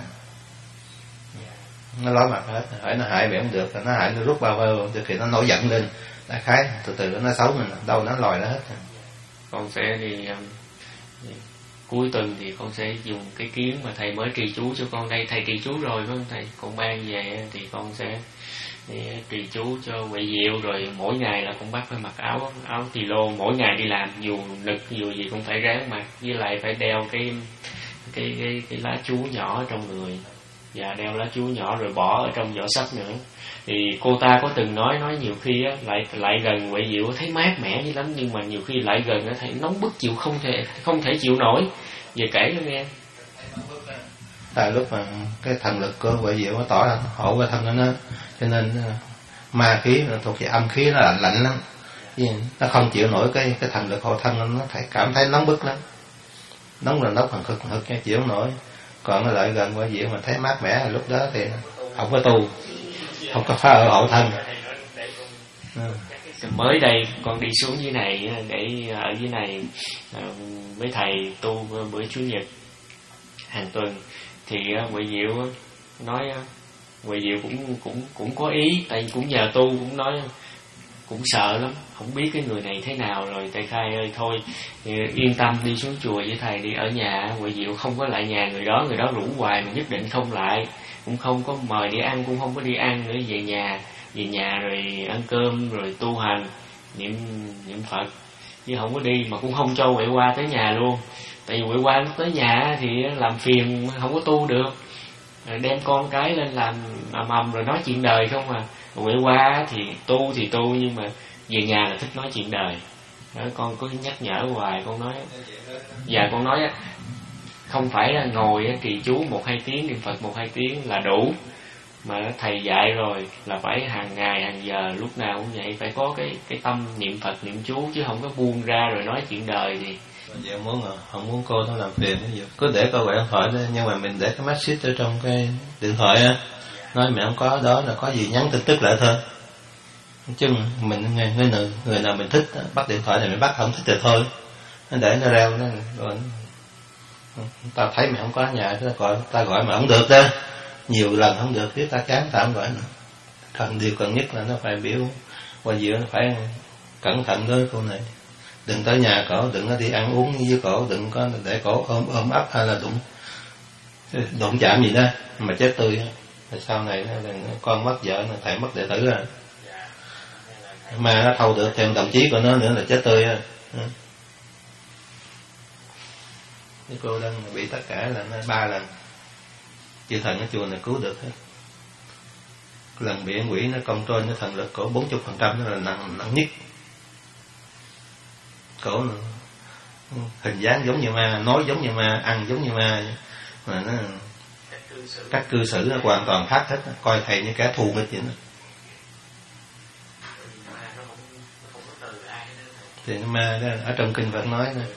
nó ló mặt hết. Hỏi nó hại miệng không được, nó hại nó rút bao vơ, thì nó nổi giận lên, đại khái từ từ nó xấu mình, đâu nó lòi ra hết. Con sẽ đi um, cuối tuần thì con sẽ dùng cái kiếm mà thầy mới trì chú cho con đây. Thầy trì chú rồi phải không thầy? Con mang về thì con sẽ trì chú cho Huệ Diệu. Rồi mỗi ngày là con bắt phải mặc áo áo tỳ lô, mỗi ngày đi làm dù nực dù gì cũng phải ráng mặc, với lại phải đeo cái cái cái, cái lá chú nhỏ trong người. và đeo lá chuối nhỏ rồi bỏ ở trong giỏ sách nữa. Thì cô ta có từng nói nói nhiều khi á, lại lại gần Huệ Diệu thấy mát mẻ dữ lắm, nhưng mà nhiều khi lại gần nó thấy nóng bức chịu không thể không thể chịu nổi. Về kể cho nghe. Tại lúc mà cái thần lực của Huệ Diệu nó tỏ ra hộ cái thân nó, cho nên ma khí nó thuộc về âm khí, nó lạnh lạnh lắm, nó không chịu nổi cái cái thần lực hộ thân, nó thấy cảm thấy nóng bức lắm, nóng là nóng, phần cực cực chịu không nổi. Còn nó lại gần Huệ Diệu mà thấy mát mẻ, lúc đó thì không có tu, không có phá ở hộ thân. Ừ. Mới đây con đi xuống dưới này để ở dưới này với thầy tu bữa chủ nhật hàng tuần, thì Huệ Diệu nói Huệ Diệu cũng cũng cũng có ý, tại vì cũng nhờ tu, cũng nói cũng sợ lắm, không biết cái người này thế nào. Rồi thầy khai ơi thôi yên tâm đi xuống chùa với thầy đi, ở nhà Huệ Diệu không có lại nhà người đó, người đó rủ hoài mà nhất định không lại, cũng không có mời đi ăn, cũng không có đi ăn nữa, về nhà về nhà rồi ăn cơm rồi tu hành niệm niệm Phật, chứ không có đi, mà cũng không cho Huệ qua tới nhà luôn. Tại vì Huệ qua lúc tới nhà thì làm phiền, không có tu được, rồi đem con cái lên làm ầm ầm rồi nói chuyện đời không à. Huệ qua thì tu thì tu, nhưng mà về nhà là thích nói chuyện đời đó. Con cứ nhắc nhở hoài, con nói và con nói không phải là ngồi trì chú một hai tiếng, niệm Phật một hai tiếng là đủ, mà thầy dạy rồi là phải hàng ngày hàng giờ lúc nào cũng vậy, phải có cái cái tâm niệm Phật niệm chú, chứ không có buông ra rồi nói chuyện đời gì. Dạ muốn à, không muốn cô nó làm phiền cái gì, cứ để coi gọi điện thoại đó, nhưng mà mình để cái message ở trong cái điện thoại á, nói mẹ không có đó là có gì nhắn tin tức lại thôi, chứ mình người, người, người, người nào mình thích bắt điện thoại này mình bắt, không thích thì thôi, nó để nó reo nó rồi ta thấy mẹ không có ở nhà, ta gọi ta gọi mà không được đó, nhiều lần không được, biết ta chán ta không gọi nữa. Cần điều cần nhất là nó phải biểu qua giữa, nó phải cẩn thận với cô này, đừng tới nhà cổ, đừng có đi ăn uống với cổ, đừng có để cổ ôm ôm ấp hay là đụng đụng chạm gì đó mà chết tươi. Rồi sau này nó con mất vợ, thầy mất đệ tử rồi, mà nó thâu được thêm đồng chí của nó nữa là chết tươi á. Cái cô đang bị tất cả là nó ba lần chư thần ở chùa này cứu được hết. Lần bị quỷ nó công trôi nó thần lực cổ bốn mươi phần trăm, nó là nặng nặng nhất. Cổ hình dáng giống như ma, nói giống như ma, ăn giống như ma, mà nó cách cư xử nó hoàn toàn khác hết, coi thầy như kẻ thù hết vậy đó. Thì ma đó ở trong kinh Phật nói đó,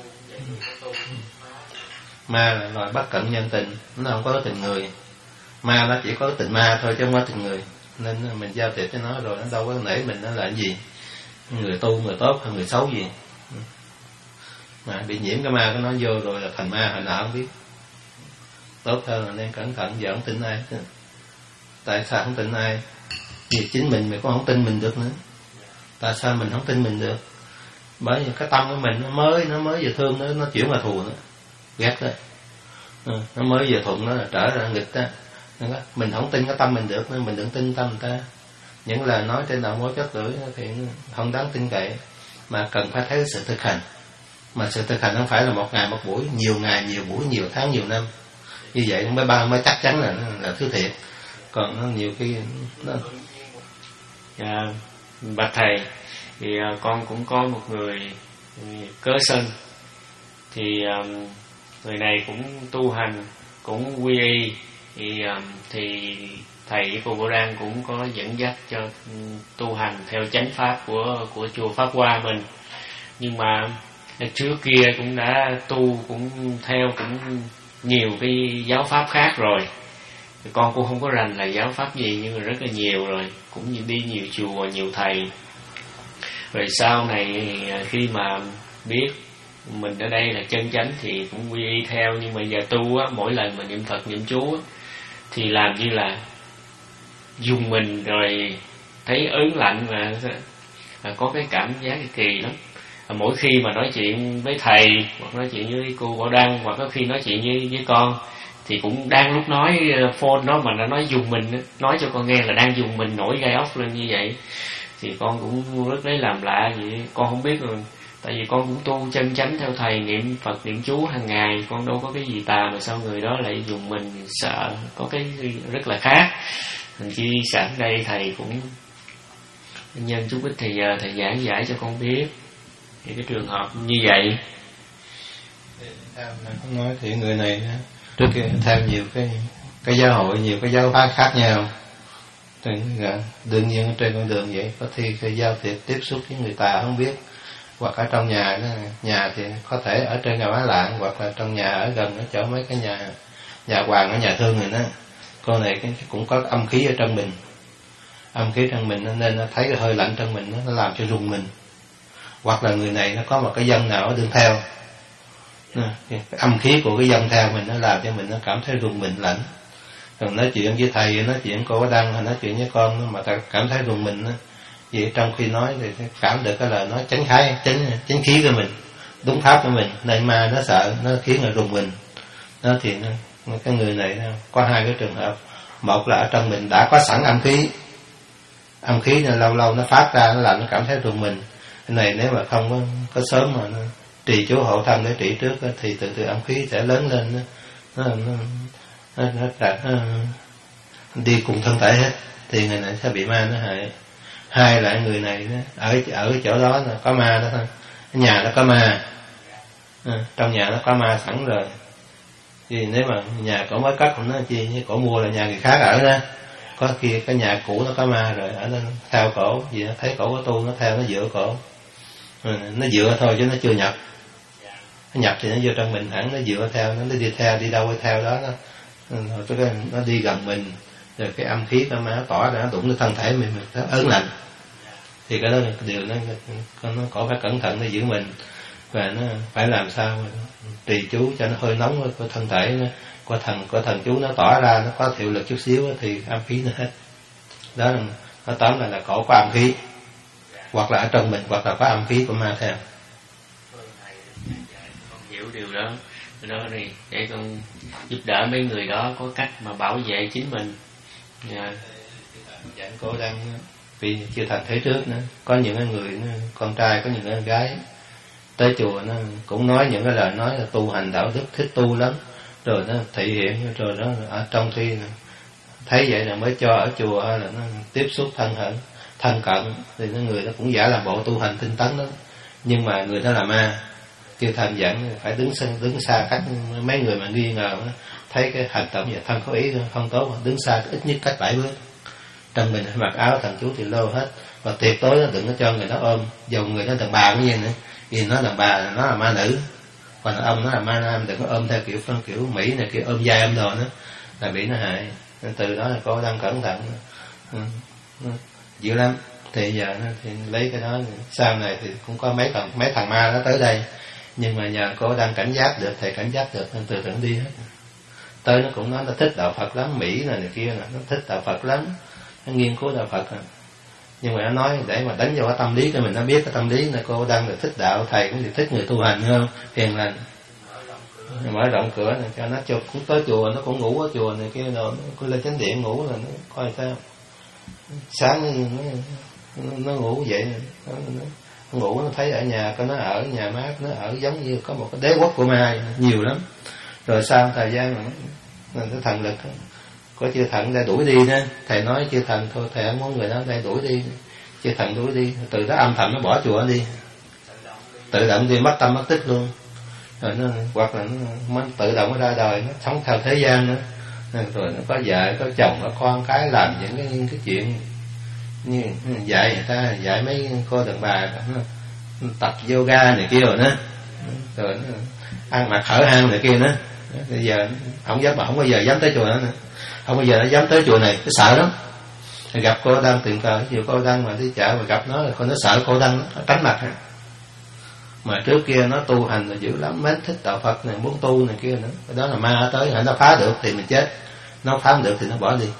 ma là loài bất cận nhân tình, nó không có tình người. Ma nó chỉ có tình ma thôi chứ không có tình người, nên mình giao tiếp với nó rồi nó đâu có nể mình nó là cái gì, người tu người tốt hay người xấu gì. Mà bị nhiễm cái ma cái nó vô rồi là thành ma hồi nào không biết. Tốt hơn là nên cẩn thận, giờ không tin ai. Tại sao không tin ai? Vì chính mình mình cũng không tin mình được nữa. Tại sao mình không tin mình được? Bởi vì cái tâm của mình nó mới nó mới vừa thương nó nó chuyển qua thù nữa, ghét đó. Ừ, nó mới vừa thuận nó là trở ra nghịch đó. Mình không tin cái tâm mình được nên mình đừng tin tâm người ta. Những lời nói trên đầu mối chất lưỡi thì không đáng tin cậy, mà cần phải thấy sự thực hành. Mà sự thực hành không phải là một ngày một buổi, nhiều ngày nhiều buổi, nhiều tháng nhiều năm. Như vậy mới ba mới chắc chắn là là thứ thiệt. Còn nó nhiều cái nó... À, bạch thầy, thì uh, con cũng có một người cớ sân, thì um, người này cũng tu hành, cũng quy y, thì um, thì thầy cô Bồ Đan cũng có dẫn dắt cho um, tu hành theo chánh pháp của của chùa Pháp Hoa mình. Nhưng mà trước kia cũng đã tu cũng theo cũng nhiều cái giáo pháp khác rồi. Con cũng không có rành là giáo pháp gì, nhưng mà rất là nhiều rồi, cũng đi nhiều chùa, nhiều thầy. Rồi sau này khi mà biết mình ở đây là chân chánh thì cũng quy y theo. Nhưng mà giờ tu á, mỗi lần mà niệm Phật niệm chú á, thì làm như là dùng mình rồi thấy ớn lạnh, mà, mà có cái cảm giác kỳ lắm. Mỗi khi mà nói chuyện với thầy hoặc nói chuyện với cô Bảo Đăng, hoặc có khi nói chuyện với, với con, thì cũng đang lúc nói phone đó mà nó nói dùng mình, nói cho con nghe là đang dùng mình, nổi gai ốc lên như vậy. Thì con cũng rất lấy làm lạ vậy. Con không biết rồi Tại vì con cũng tu chân chánh theo thầy, niệm Phật niệm chú hàng ngày, con đâu có cái gì tà mà sao người đó lại dùng mình, sợ có cái rất là khác. Thành chi sẵn đây thầy cũng nhân chút ít thì giờ thầy giảng giải cho con biết thì cái trường hợp như vậy. Nói thì người này trước kia theo nhiều cái cái giáo hội, nhiều cái giáo phái khác nhau, thì đương nhiên trên con đường vậy có thi cái giao thiệp tiếp xúc với người ta không biết, hoặc ở trong nhà đó, nhà thì có thể ở trên ngã Mã Lạng, hoặc là trong nhà ở gần ở chỗ mấy cái nhà nhà hoàng ở nhà thương này đó, con này cũng có âm khí ở trong mình, âm khí trong mình nên nó thấy cái hơi lạnh trong mình nó làm cho rùng mình, hoặc là người này nó có một cái dân nào ở đương theo, cái âm khí của cái dân theo mình nó làm cho mình nó cảm thấy rùng mình lạnh. Còn nói chuyện với thầy, nói chuyện cô Đăng hay nói chuyện với con mà ta cảm thấy rùng mình đó. Vậy trong khi nói thì cảm được cái lời nói tránh khái, tránh tránh khí của mình, đúng pháp của mình, nên ma nó sợ, nó khiến người rùng mình. Đó thì nó, cái người này có hai cái trường hợp, một là ở trong mình đã có sẵn âm khí, âm khí nên lâu lâu nó phát ra, nó làm nó cảm thấy rùng mình. Cái này nếu mà không có, có sớm mà nó trì chú hộ thân để trị trước thì từ từ âm khí sẽ lớn lên, nó nó nó, nó, nó, nó đi cùng thân thể hết, thì người này sẽ bị ma nó hại. Hai là người này ở ở cái chỗ đó là có ma đó thôi, nhà nó có ma, à, trong nhà nó có ma sẵn rồi, thì nếu mà nhà cổ mới cất không nói chi, như cổ mua là nhà người khác ở đó, có khi cái nhà cũ nó có ma rồi ở nó theo cổ, vì nó thấy cổ có tu nó theo, nó dựa cổ, à, nó dựa thôi chứ nó chưa nhập, nó nhập thì nó vô trong mình hẳn, nó dựa theo, nó đi theo, đi đâu theo đó, nó, nó đi gần mình. Rồi cái âm khí của ma nó tỏ ra, nó đụng lên thân thể mình, mình nó ớn lạnh, thì cái đó là điều nó nó có phải cẩn thận để giữ mình, và nó phải làm sao trì chú cho nó hơi nóng của thân thể, nó có thần có thần chú nó tỏ ra, nó có hiệu lực chút xíu thì âm khí nó hết. Đó là nó tóm lại là cổ có âm khí, hoặc là ở trong mình, hoặc là có âm khí của ma theo. Con hiểu điều đó, đó thì để con giúp đỡ mấy người đó có cách mà bảo vệ chính mình. Yeah. Giảng cổ đang vì chưa thành thế trước nữa, có những người con trai, có những người gái tới chùa nó cũng nói những cái lời nói là tu hành đạo đức, thích tu lắm, rồi nó thể hiện, rồi nó ở trong khi thấy vậy là mới cho ở chùa, là nó tiếp xúc thân hận thân cận, thì nó người nó cũng giả làm bộ tu hành tinh tấn đó, nhưng mà người đó là ma. Chưa thành giảng phải đứng đứng xa cách mấy người mà nghi ngờ đó, thấy cái hành động và thân có ý không tốt, đứng xa ít nhất cách bảy bước. Trong mình mặc áo thần chú thì lô hết, và tuyệt đối nó đừng có cho người đó ôm, dầu người nó đàn bà cũng vậy nữa, vì nó đàn bà nó là ma nữ, còn ông nó là ma nam, đừng có ôm theo kiểu phân kiểu Mỹ này kia, ôm vai ôm đồ nữa là bị nó hại. Nên từ đó là cô đang cẩn thận, ừ, ừ, dữ lắm. Thì giờ nó thì lấy cái đó, sau này thì cũng có mấy thằng mấy thằng ma nó tới đây, nhưng mà nhờ cô đang cảnh giác được, thầy cảnh giác được nên từ từ đi hết. Tới nó cũng nói nó thích đạo Phật lắm, Mỹ này, này kia là nó thích đạo Phật lắm, nó nghiên cứu đạo Phật. Nhưng mà nó nói để mà đánh vào cái tâm lý cho mình, nó biết cái tâm lý là cô đang được thích đạo, thầy cũng thì thích người tu hành hơn, hiền lành, mở rộng cửa này cho nó, cho cũng tới chùa, nó cũng ngủ ở chùa này kia rồi, nó lên chánh điện ngủ là nó coi sao, sáng nó, nó, nó ngủ vậy, nó, nó, nó ngủ nó thấy ở nhà, có nó ở nhà mát, nó ở giống như có một cái đế quốc của ma nhiều lắm. Rồi sau thời gian mà nó, nó thần lực có chư thần ra đuổi đi đó, thầy nói chư thần thôi, thầy không muốn người đó đây đuổi đi, chư thần đuổi đi, từ đó âm thầm nó bỏ chùa đi, tự động đi, mất tâm mất tích luôn. Rồi nó hoặc là nó tự động nó ra đời, nó sống theo thế gian nữa, rồi nó có vợ có chồng có con cái, làm những cái, những cái chuyện như dạy người ta, dạy mấy cô đàn bà nó, nó tập yoga này kia rồi đó, rồi nó ăn mặc hở hang này kia nữa. Bây giờ không dám, không bao giờ dám tới chùa nữa, nữa. Không bao giờ nó dám tới chùa này, nó sợ lắm. Gặp cô Đăng tình cờ, ví dụ cô Đăng mà đi chợ mà gặp nó là con nó sợ cô Đăng, nó tránh mặt. Mà trước kia nó tu hành là dữ lắm, mến thích đạo Phật này, muốn tu này kia nữa. Cái đó là ma tới, hãy nó phá được thì mình chết, nó phá không được thì nó bỏ đi.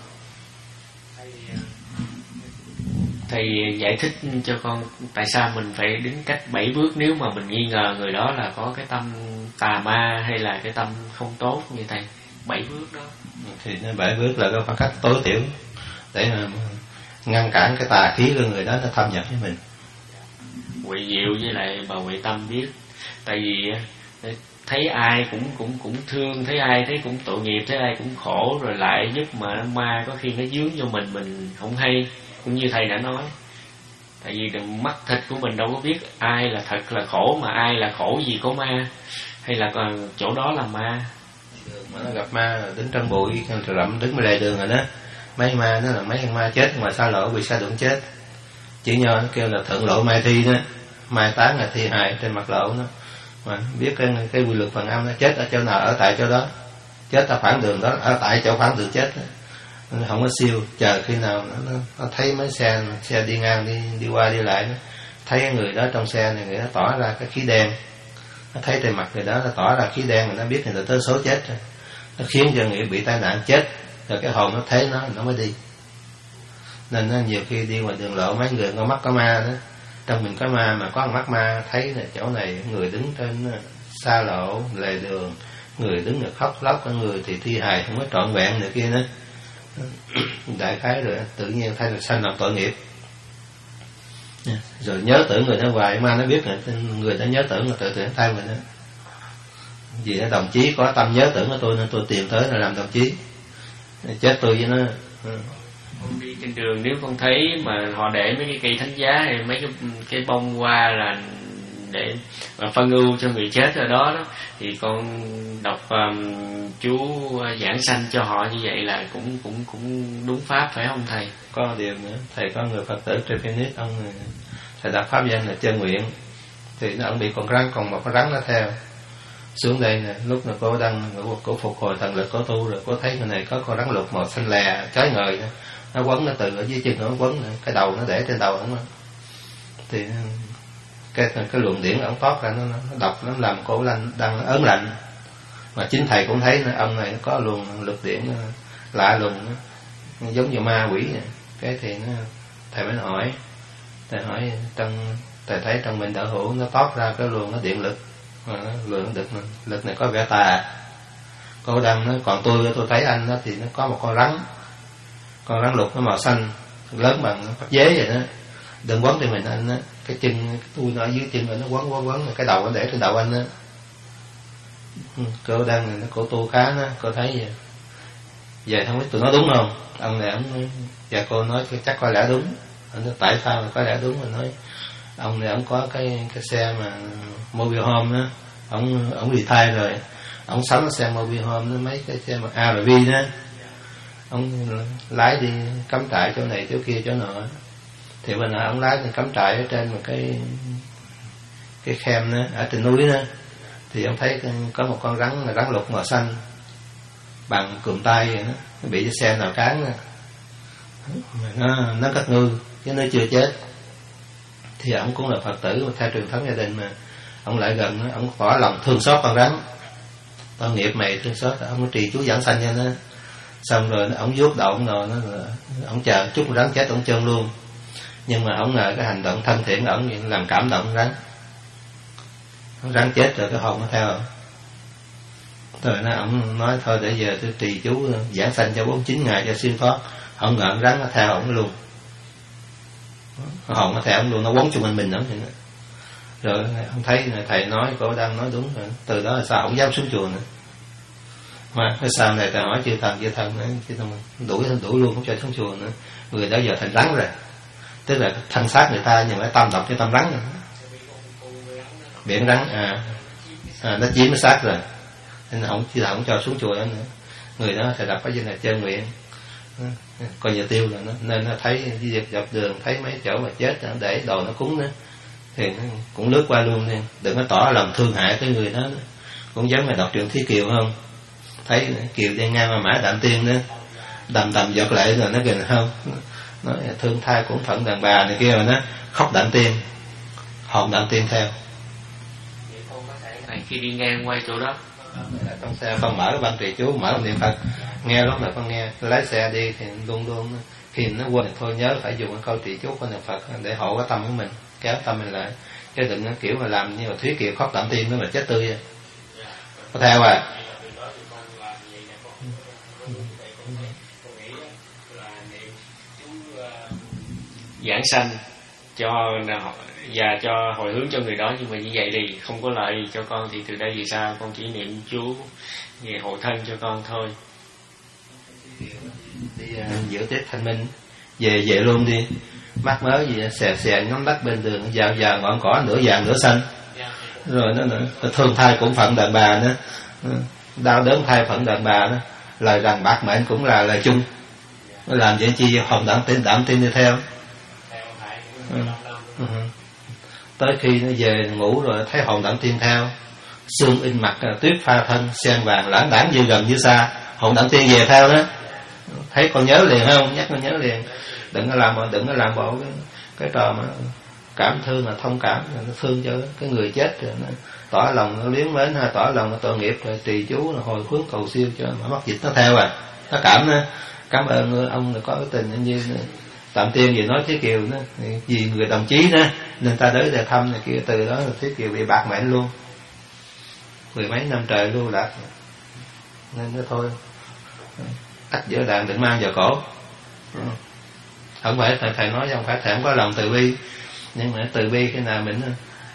Thầy giải thích cho con tại sao mình phải đứng cách bảy bước nếu mà mình nghi ngờ người đó là có cái tâm tà ma hay là cái tâm không tốt như thầy. Bảy bước đó thì bảy bước là cái khoảng cách tối thiểu để mà ngăn cản cái tà khí của người đó nó thâm nhập với mình. Huệ Diệu với lại bà Huệ Tâm biết. Tại vì thấy ai cũng cũng cũng thương, thấy ai thấy cũng tội nghiệp, thấy ai cũng khổ, rồi lại giúp mà ma có khi nó dướng vô mình mình không hay, cũng như thầy đã nói. Tại vì mắt thịt của mình đâu có biết ai là thật là khổ, mà ai là khổ gì có ma, hay là còn chỗ đó là ma. Mà nó gặp ma đứng trong bụi trời rậm đứng bên lề đường rồi đó, mấy ma nó là mấy con ma chết ngoài xa lộ bị sa đụng chết. Chỉ nhờ nó kêu là thượng lộ mai thi đó, mai táng là thi hài trên mặt lộ nó. Mà biết cái cái quy luật phần âm nó chết ở chỗ nào ở tại chỗ đó, chết ở khoảng đường đó ở tại chỗ khoảng đường chết đó. Nó không có siêu, chờ khi nào nó, nó, nó thấy mấy xe xe đi ngang đi đi qua đi lại, nó thấy cái người đó trong xe này, người đó tỏ ra cái khí đen, nó thấy trên mặt người đó nó tỏ ra khí đen, rồi nó biết người ta tới số chết rồi. Nó khiến cho người bị tai nạn chết, rồi cái hồn nó thấy nó nó mới đi. Nên nó nhiều khi đi ngoài đường lộ mấy người có mắt có ma đó, trong mình có ma mà có mắt ma thấy là chỗ này người đứng trên xa lộ lề đường, người đứng được khóc lóc, có người thì thi hài không có trọn vẹn nữa kia đó. Đại khái rồi tự nhiên thay là sanh làm tội nghiệp, rồi nhớ tưởng người đó hoài, ma nó biết là người đó nhớ tưởng là tự tưởng thay mình đó. Vì nó đồng chí có tâm nhớ tưởng của tôi nên tôi tìm tới là làm đồng chí, chết tôi với nó. Con đi trên đường nếu con thấy mà họ để mấy cái cây thánh giá hay mấy cái cái bông hoa là để mà phân ưu cho người chết ở đó đó, thì con đọc um, chú giảng sanh cho họ như vậy là cũng cũng cũng đúng pháp phải không thầy? Có điều nữa, thầy có người Phật tử trên Phoenix, ông thầy đặt pháp danh là Chân Nguyện, thì ông bị con rắn, còn một con rắn nó theo xuống đây nè. Lúc mà cô đang cổ phục hồi thần lực, cổ tu rồi, cô thấy người này có con rắn lục màu xanh lè trái ngời, nó quấn, nó từ ở dưới chân nó quấn, cái đầu nó để trên đầu ông, thì cái cái luồng điển ông toát ra, nó, nó độc, nó làm cổ lạnh, đang ớn lạnh. Mà chính thầy cũng thấy ông này nó có luồng lực điển lạ lùng, nó giống như ma quỷ này. Cái thì nó, thầy mới hỏi, thầy hỏi trong thầy thấy trong mình đạo hữu nó toát ra cái luồng nó điện lực, mà nó luồng lực lực này có vẻ tà. Cô đang nói còn tôi tôi thấy anh đó thì nó có một con rắn, con rắn lục nó màu xanh lớn bằng phát dế vậy đó, đừng quấn trên mình anh á. Cái chân cái tôi nó ở dưới chân rồi nó quấn quấn quấn cái đầu nó để trên đầu anh á. Cô đang nó cổ tu khá đó, cô thấy vậy. Vậy không biết tụi nó đúng không? Ông này ông và cô nói chắc có lẽ đúng. Anh nói tại sao mà có lẽ đúng, mình nói ông này ông có cái cái xe mà mobile home đó, ông ông đi thay rồi, ông sắm cái xe mobile home nó mấy cái xe mà a rờ vê đó, ông lái đi cắm trại chỗ này chỗ kia chỗ nọ. Thì bên nào ông lái đi cắm trại ở trên một cái cái khem đó, ở trên núi đó, thì ông thấy có một con rắn là rắn lục màu xanh bằng cùm tay vậy đó, nó bị cái xe nào cán đó. nó nó cất ngư chứ nó chưa chết. Thì ông cũng là Phật tử theo truyền thống gia đình, mà ông lại gần nó, ông tỏ lòng thương xót con rắn, tội nghiệp mày thương xót, ông trì chú giảng sanh cho nó. Xong rồi ông vuốt đầu ông rồi, nó ông chờ chút rắn chết ông chôn luôn. Nhưng mà ông ngờ cái hành động thân thiện của ông làm cảm động rắn, ông rắn chết rồi cái hồn nó theo. Rồi nó ông nói thôi để giờ tôi trì chú giảng sanh cho bốn mươi chín ngày cho siêu thoát. Ông ngờ rắn nó theo ông luôn, hồn nó theo ông luôn, nó quấn chung quanh mình đó. Rồi ông thấy thầy nói cô đang nói đúng rồi, từ đó là sao không dám xuống chùa nữa. Mà cái sau này thầy hỏi chư thần, chư thần nữa, chư thần đuổi đuổi luôn, không cho xuống chùa nữa. Người đó giờ thành rắn rồi, tức là thân xác người ta nhưng mà tâm độc cho tâm rắn rồi. Biển rắn à, à nó chiếm nó xác rồi, nên là ông chỉ là ông cho xuống chùa đó nữa. Người đó thầy đặt cái danh là Chân Nguyện, coi như tiêu rồi nó, nên nó thấy đi dọc dọc đường thấy mấy chỗ mà chết nó để đồ nó cúng đó, thì nó cũng lướt qua luôn đi, đừng có tỏ lòng thương hại cái người đó, đó. Cũng giống là đọc truyện Thí Kiều không, thấy Kiều đi ngang mà mã Đạm Tiên đó, đầm đầm giọt lệ rồi nó gần không, nó thương thai cũng phận đàn bà này kia, mà nó khóc Đạm Tiên, hồn Đạm Tiên theo. Khi đi ngang qua chỗ đó, trong xe con mở cái băng trì chú, mở niệm Phật, nghe lúc nào con nghe, lái xe đi thì luôn luôn khi nó quên thì thôi nhớ phải dùng cái câu trì chú của niệm Phật để hộ cái tâm của mình, kéo tâm mình lại, chứ đừng có kiểu mà làm như là Thúy Kiều khóc Đạm Tiên nó mà chết tươi vậy. Có theo à? Giảng sanh cho và cho hồi hướng cho người đó, nhưng mà như vậy thì không có lợi cho con, thì từ đây vì sao con chỉ niệm chú về hộ thân cho con thôi. Đi uh, giữa Tết Thanh Minh về về luôn đi, mắc mới gì xè xè ngắm đất bên đường, vào vào ngọn cỏ nửa vàng nửa xanh, rồi nó nữa thương thai cũng phận đàn bà nữa, đau đớn thai phận đàn bà nữa, lời rằng bạc mệnh cũng là lời chung, nó làm vậy chi hồng đảm tin đảm tin đi theo. Ừ. Ừ. Tới khi nó về ngủ rồi thấy hồn đảm tiên theo, xương in mặt tuyết pha thân, sen vàng lãng đãng như gần như xa, hồn đảm tiên về theo đó. Thấy con nhớ liền không? Nhắc con nhớ liền. Đừng có làm đừng có làm bộ cái, cái trò mà cảm thương là thông cảm, là nó thương cho cái người chết rồi nó tỏ lòng nó liếng mến, hay tỏ lòng nó tội nghiệp rồi trì chú là hồi hướng cầu siêu cho mà mất dịch nó theo à. Nó cảm nữa. Cảm ơn ông là có cái tình như Tạm Tiên gì nói Thế Kiều nữa, vì người đồng chí nữa nên ta tới để thăm này kia, từ đó là Thế Kiều bị bạc mệnh luôn, mười mấy năm trời luôn lạc, nên nó thôi ách giữa đàn đừng mang vào cổ. Không phải thầy, thầy nói không phải thầy không có lòng từ bi, nhưng mà từ bi cái nào mình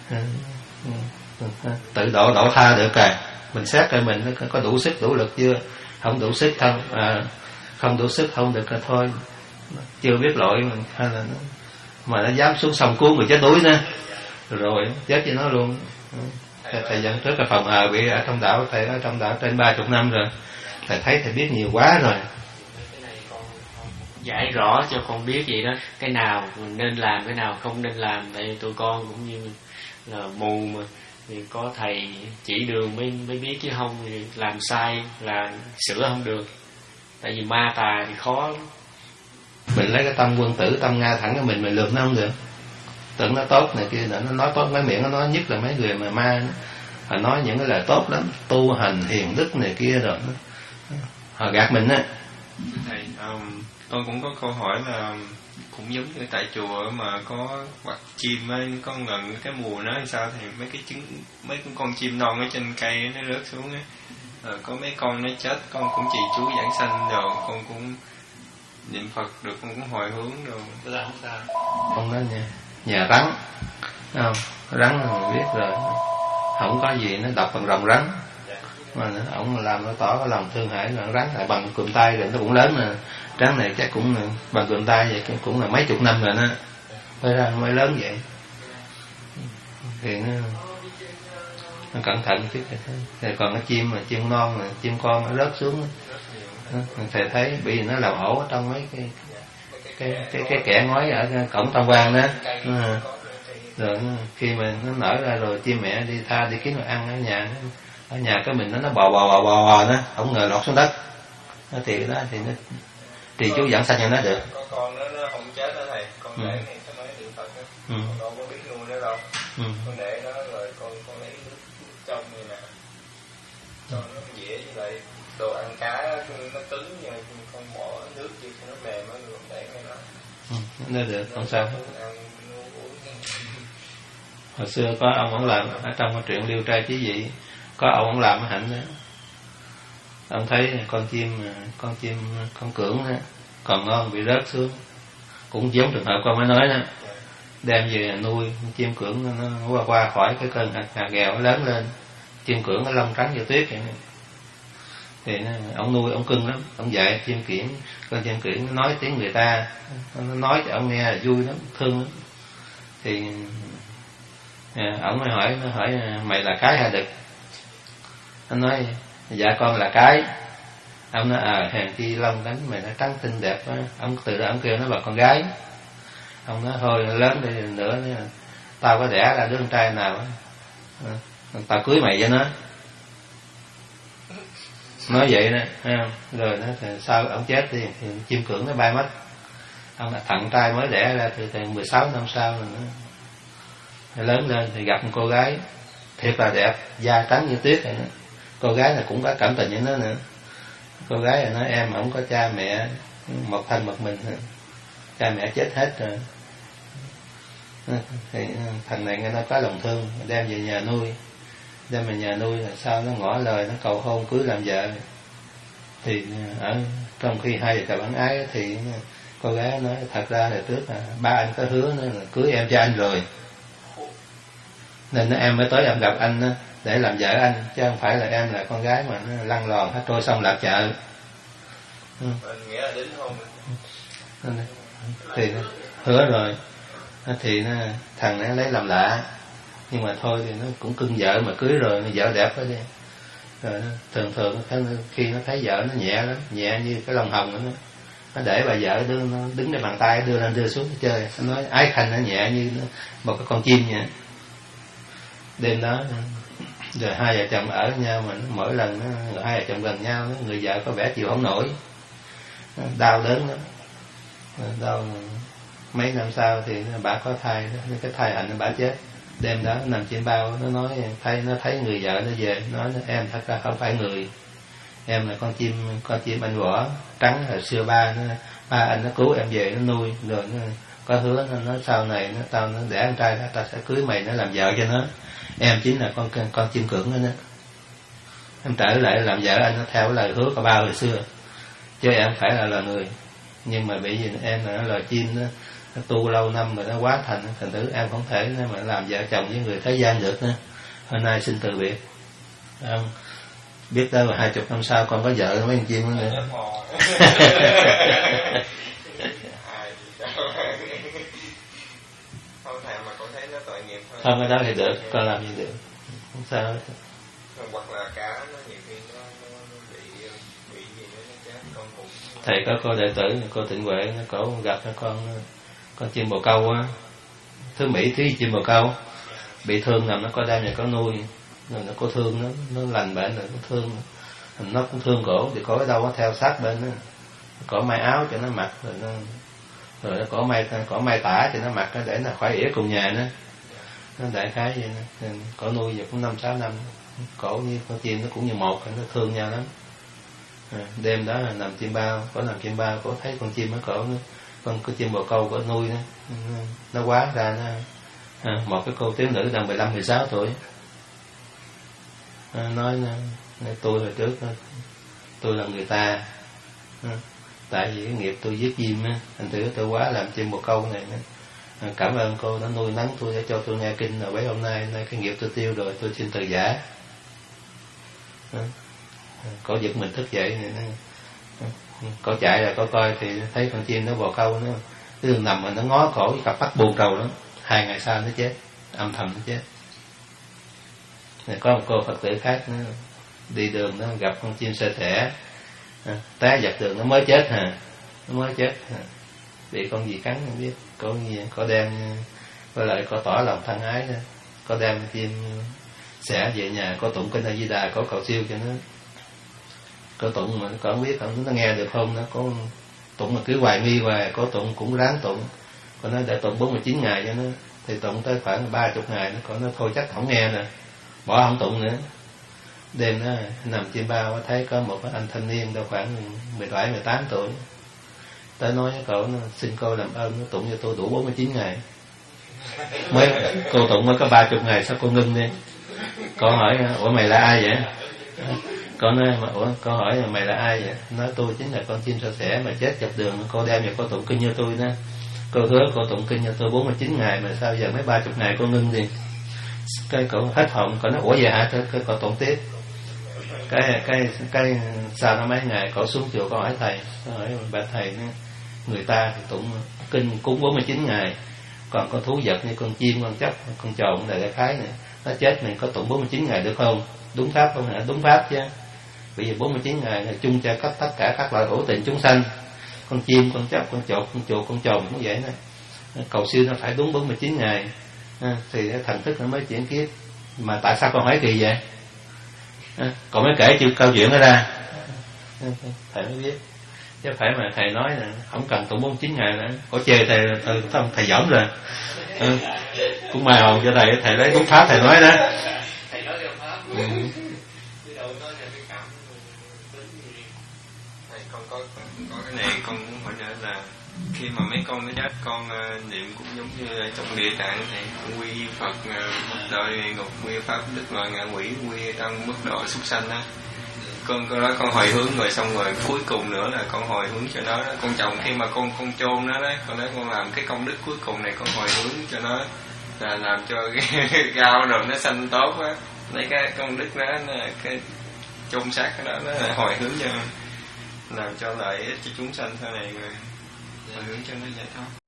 tự độ độ tha được rồi, mình xét coi mình có đủ sức đủ lực chưa, không đủ sức không à, không đủ sức không được rồi thôi, chưa biết lỗi mình, hay là nó, mà nó dám xuống sông cứu người chết đuối nữa rồi chết với nó luôn. Thầy, thầy dẫn trước cái phòng ờ bị ở trong đảo, thầy ở trong đảo trên ba chục năm rồi, thầy thấy thầy biết nhiều quá rồi. Giải rõ cho con biết vậy đó, cái nào mình nên làm, cái nào không nên làm. Tại tụi con cũng như là mù mà, thì có thầy chỉ đường mới mới biết, chứ không thì làm sai là sửa không được. Tại vì ma tà thì khó lắm. Mình lấy cái tâm quân tử, tâm Nga thẳng của mình, mình lượm nó không được. Tưởng nó tốt này kia, nó nói tốt mấy miệng nó nói, nhất là mấy người mà ma họ nói những cái lời tốt lắm, tu hành hiền đức này kia rồi họ gạt mình á. Thầy, um, tôi cũng có câu hỏi là cũng giống như tại chùa mà có quạt chim ấy, có ngần cái mùa nó hay sao thì mấy cái trứng, mấy con chim non ở trên cây nó rớt xuống ấy, rồi có mấy con nó chết, con cũng trì chú giảng sanh rồi, con cũng niệm Phật được, con cũng hồi hướng rồi. Tức là không sao. Ông nói nhà, nhà rắn, không? Rắn là mình biết rồi, không có gì nó độc bằng rồng rắn, mà ông làm nó tỏ cái lòng thương hại là rắn lại bằng cụm tay rồi, nó cũng lớn nè. Rắn này chắc cũng bằng cụm tay vậy, cũng là mấy chục năm rồi nó mới ra mới lớn vậy, thì nó, nó cẩn thận chứ. Thì còn cái chim mà chim non mà chim con nó rớt xuống, thầy thấy bị nó làm ổ ở trong mấy cái cái cái cái kẽ ngói ở cổng tam quan đó. À, rồi khi mà nó nở ra rồi chim mẹ đi tha đi kiếm đồ ăn ở nhà, ở nhà cái mình nó nó bò bò bò bò, bò đó, không ngờ lọt xuống đất. Nó thì đó thì nó thì chú giảng sanh cho nó được. Có con nó nó không chết đó thầy, con để này sao nói niệm Phật đó, ừ. Con đâu có biết nuôi nó đâu, ừ. Con để nó rồi con con lấy nước trong như nè, cho nó dễ, với lại đồ ăn cá nó cứng nhưng con bỏ nước vô cho nó mềm nó rồi để ngay đó. Ừ, nó được, không sao. Hồi xưa có ông ông làm ở trong cái truyện Liêu Trai Chí Dị, có ông ông làm ở hạnh đó. Ông thấy con chim con chim con cưỡng đó, còn ngon bị rớt xuống, cũng giống trường hợp con mới nói đó, đem về nuôi chim cưỡng nó qua qua khỏi cái cơn hạt hạt ghèo nó lớn lên, chim cưỡng nó lông trắng như tuyết vậy. Thì nó, ông nuôi ông cưng lắm, ông dạy chim kiển, con chim kiển nó nói tiếng người ta, nó nói cho ông nghe là vui lắm, thương lắm. Thì à, ông mới hỏi nó hỏi mày là cái hay đực? Nó nói dạ con là cái. Ông nói à hèn chi lông đánh mày nó trắng xinh đẹp quá. Ông từ đó ông kêu nó là con gái. Ông nói thôi lớn đi nữa nữa tao có đẻ ra đứa con trai nào à, tao cưới mày cho nó. Nói vậy đó, thấy không? Rồi nó thì sao ông chết đi thì chim cưỡng nó bay mất. Ông là thằng trai mới đẻ ra từ từ mười sáu năm sau rồi nữa. Lớn lên thì gặp một cô gái thiệt là đẹp, da trắng như tuyết này nữa. Cô gái là cũng có cảm tình với nó nữa. Cô gái là nói em không có cha mẹ, một thân một mình nữa. Cha mẹ chết hết rồi. Thì thằng này nghe nó có lòng thương, đem về nhà nuôi. Đem về nhà nuôi là sao nó ngỏ lời, nó cầu hôn cưới làm vợ. Thì ở trong khi hai vợ chồng ân ái thì cô gái nói thật ra là trước là ba anh có hứa nữa là cưới em cho anh rồi. Nên nó em mới tới em gặp anh đó, để làm vợ anh, chứ không phải là em là con gái mà nó lăn lòn hết trôi sông lạc chợ. Ừ. Nghĩa là đính hôn thì nó hứa rồi thì nó, thằng nó lấy làm lạ, nhưng mà thôi thì nó cũng cưng vợ mà cưới rồi, vợ đẹp đó đi. Rồi nó, thường thường nó, khi nó thấy vợ nó nhẹ lắm, nhẹ như cái lông hồng đó, nó, nó để bà vợ đưa, nó đứng trên bàn tay đưa lên đưa xuống chơi, nó nói ái khanh nó nhẹ như nó, một cái con chim vậy. Đêm đó rồi hai vợ chồng ở nhau, mà mỗi lần nó, hai vợ chồng gần nhau, người vợ có vẻ chịu không nổi, đau đớn lắm, đau. Mấy năm sau thì bà có thai, cái thai hạnh bà chết. Đêm đó nằm trên bao, nó nói thấy nó thấy người vợ nó về, nói em thật ra không phải người, em là con chim, con chim anh võ trắng, hồi xưa ba nó, ba anh nó cứu em về nó nuôi, rồi nó có hứa nó nói sau này nó tao nó đẻ con trai ra, tao sẽ cưới mày nó làm vợ cho nó, em chính là con con chim cưỡng đó, đó. Em trở lại làm vợ anh nó theo lời hứa của ba hồi xưa, chứ em không phải là loài người. Nhưng mà bởi vì em là loài chim đó, nó tu lâu năm mà nó quá thành, thành thử em không thể mà làm vợ chồng với người thế gian được nữa. Hôm nay xin từ biệt. Không biết đâu là hai chục năm sau con có vợ mấy con chim nữa. Không, cái đó thì được, con làm gì được, không sao hết. Hoặc là cá nó nhiều khi nó, nó, nó bị bị gì nữa nó chết, con cũng... Thầy có cô đệ tử, cô Tịnh Huệ, nó cổ gặp nó con con chim bồ câu á, thứ Mỹ thứ chim bồ câu bị thương nằm, nó có đem nhà có nuôi, rồi nó có thương nó, nó lành bệnh rồi nó thương, nó cũng thương cổ, thì cổ ở đâu có theo sát bên đó, cổ may áo cho nó mặc, rồi nó rồi nó cổ may cổ may tả cho nó mặc để nó khỏi ỉa cùng nhà nữa, nó đại khái vậy đó. Cổ nuôi giờ cũng năm sáu năm, cổ như con chim nó cũng như một, nó thương nhau lắm. À, đêm đó là nằm chim bao, có nằm chim bao, cổ thấy con chim nó cổ nó, con cái chim bồ câu cổ nuôi nó nó quá ra nó, à, một cái cô thiếu nữ đang mười lăm mười sáu tuổi, à, nói, nói tôi hồi trước tôi là người ta, à, tại vì cái nghiệp tôi giết chim á, thành thử tôi quá làm chim bồ câu này nữa. À, cảm ơn cô đã nuôi nấng tôi để cho tôi nghe kinh, rồi bấy hôm nay nay cái nghiệp tôi tiêu rồi, tôi xin từ giả. À, cổ giật mình thức dậy này, cổ chạy ra cổ coi thì thấy con chim nó bồ câu nó cứ nằm mà nó ngó cổ với cặp mắt buồn rầu lắm. Hai ngày sau nó chết, âm thầm nó chết. Rồi có một cô Phật tử khác nó đi đường nó gặp con chim sơ thẻ, à, té dọc đường nó mới chết hả, nó mới chết hả. Bị con gì cắn không biết, có gì có đem với lại có tỏ lòng thân ái đó, có đem chim sẽ về nhà, có tụng kinh A Di Đà, có cầu siêu cho nó, có tụng mà có không biết không nó nghe được không, nó có tụng mà cứ hoài nghi hoài, có tụng cũng ráng tụng, còn nó để tụng bốn mươi chín ngày cho nó, thì tụng tới khoảng ba chục ngày nó còn nó thôi chắc không nghe nè, bỏ không tụng nữa. Đêm đó nằm trên bao thấy có một anh thanh niên đâu khoảng mười bảy mười tám tuổi tới nói với cậu, nó xin cô làm ơn nó tụng cho tôi đủ bốn mươi chín ngày. Mới cô tụng mới có ba chục ngày sao cô ngưng đi. Cô hỏi ủa mày là ai vậy? Cô nói ủa cô hỏi mày là ai vậy? Nói tôi chính là con chim sơ sẻ mà chết dọc đường, cô đem về cô tụng kinh cho tôi đó. Cô hứa cô tụng kinh cho tôi bốn mươi chín ngày mà sao giờ mấy ba chục ngày cô ngưng đi. Cái cậu hết hồn, cậu nói ủa vậy hả? Cái cậu tụng tiếp. Cái cái cái sau đó mấy ngày cậu xuống chùa cậu hỏi thầy, hỏi bà thầy người ta thì tụng kinh cúng bốn mươi chín ngày, còn con thú vật như con chim, con chóc, con trồn là đại khái này nó chết mình có tụng bốn mươi chín ngày được không? Đúng pháp không hả? Đúng pháp chứ. Bây giờ bốn mươi chín ngày là chung cho tất cả các loại hữu tình chúng sanh, con chim, con chóc, con chột, con chuột, con trồn cũng vậy đó. Cầu siêu nó phải đúng bốn mươi chín ngày à, thì thần thức nó mới chuyển kiếp. Mà tại sao con hỏi kỳ vậy? À, còn mới kể chữ câu chuyện đó ra à, thầy mới biết, chứ phải mà thầy nói là không cần tụng bốn mươi chín ngày nữa, có chê thầy thầy, thầy, thầy giỡn rồi à, cũng mai hồn cho thầy, thầy lấy đúng pháp thầy nói đó. Thầy nói theo pháp. Ừ. Con có có cái này con muốn hỏi nữa là khi mà mấy con nó chết, con uh, niệm cũng giống như trong địa tạng này, quy Phật uh, đời ngục, quy pháp đức loài ngạ quỷ, quy tăng mức độ súc sanh á. Con con nói con hồi hướng rồi xong rồi cuối cùng nữa là con hồi hướng cho nó đó. Con chồng khi mà con con chôn nó đấy, con nói con làm cái công đức cuối cùng này con hồi hướng cho nó là làm cho cái rau rồi nó xanh tốt á, lấy cái công đức đó là cái chôn xác cái đó nó là hồi hướng cho làm cho lợi ích cho chúng sanh sau này, rồi hồi hướng cho nó giải thoát.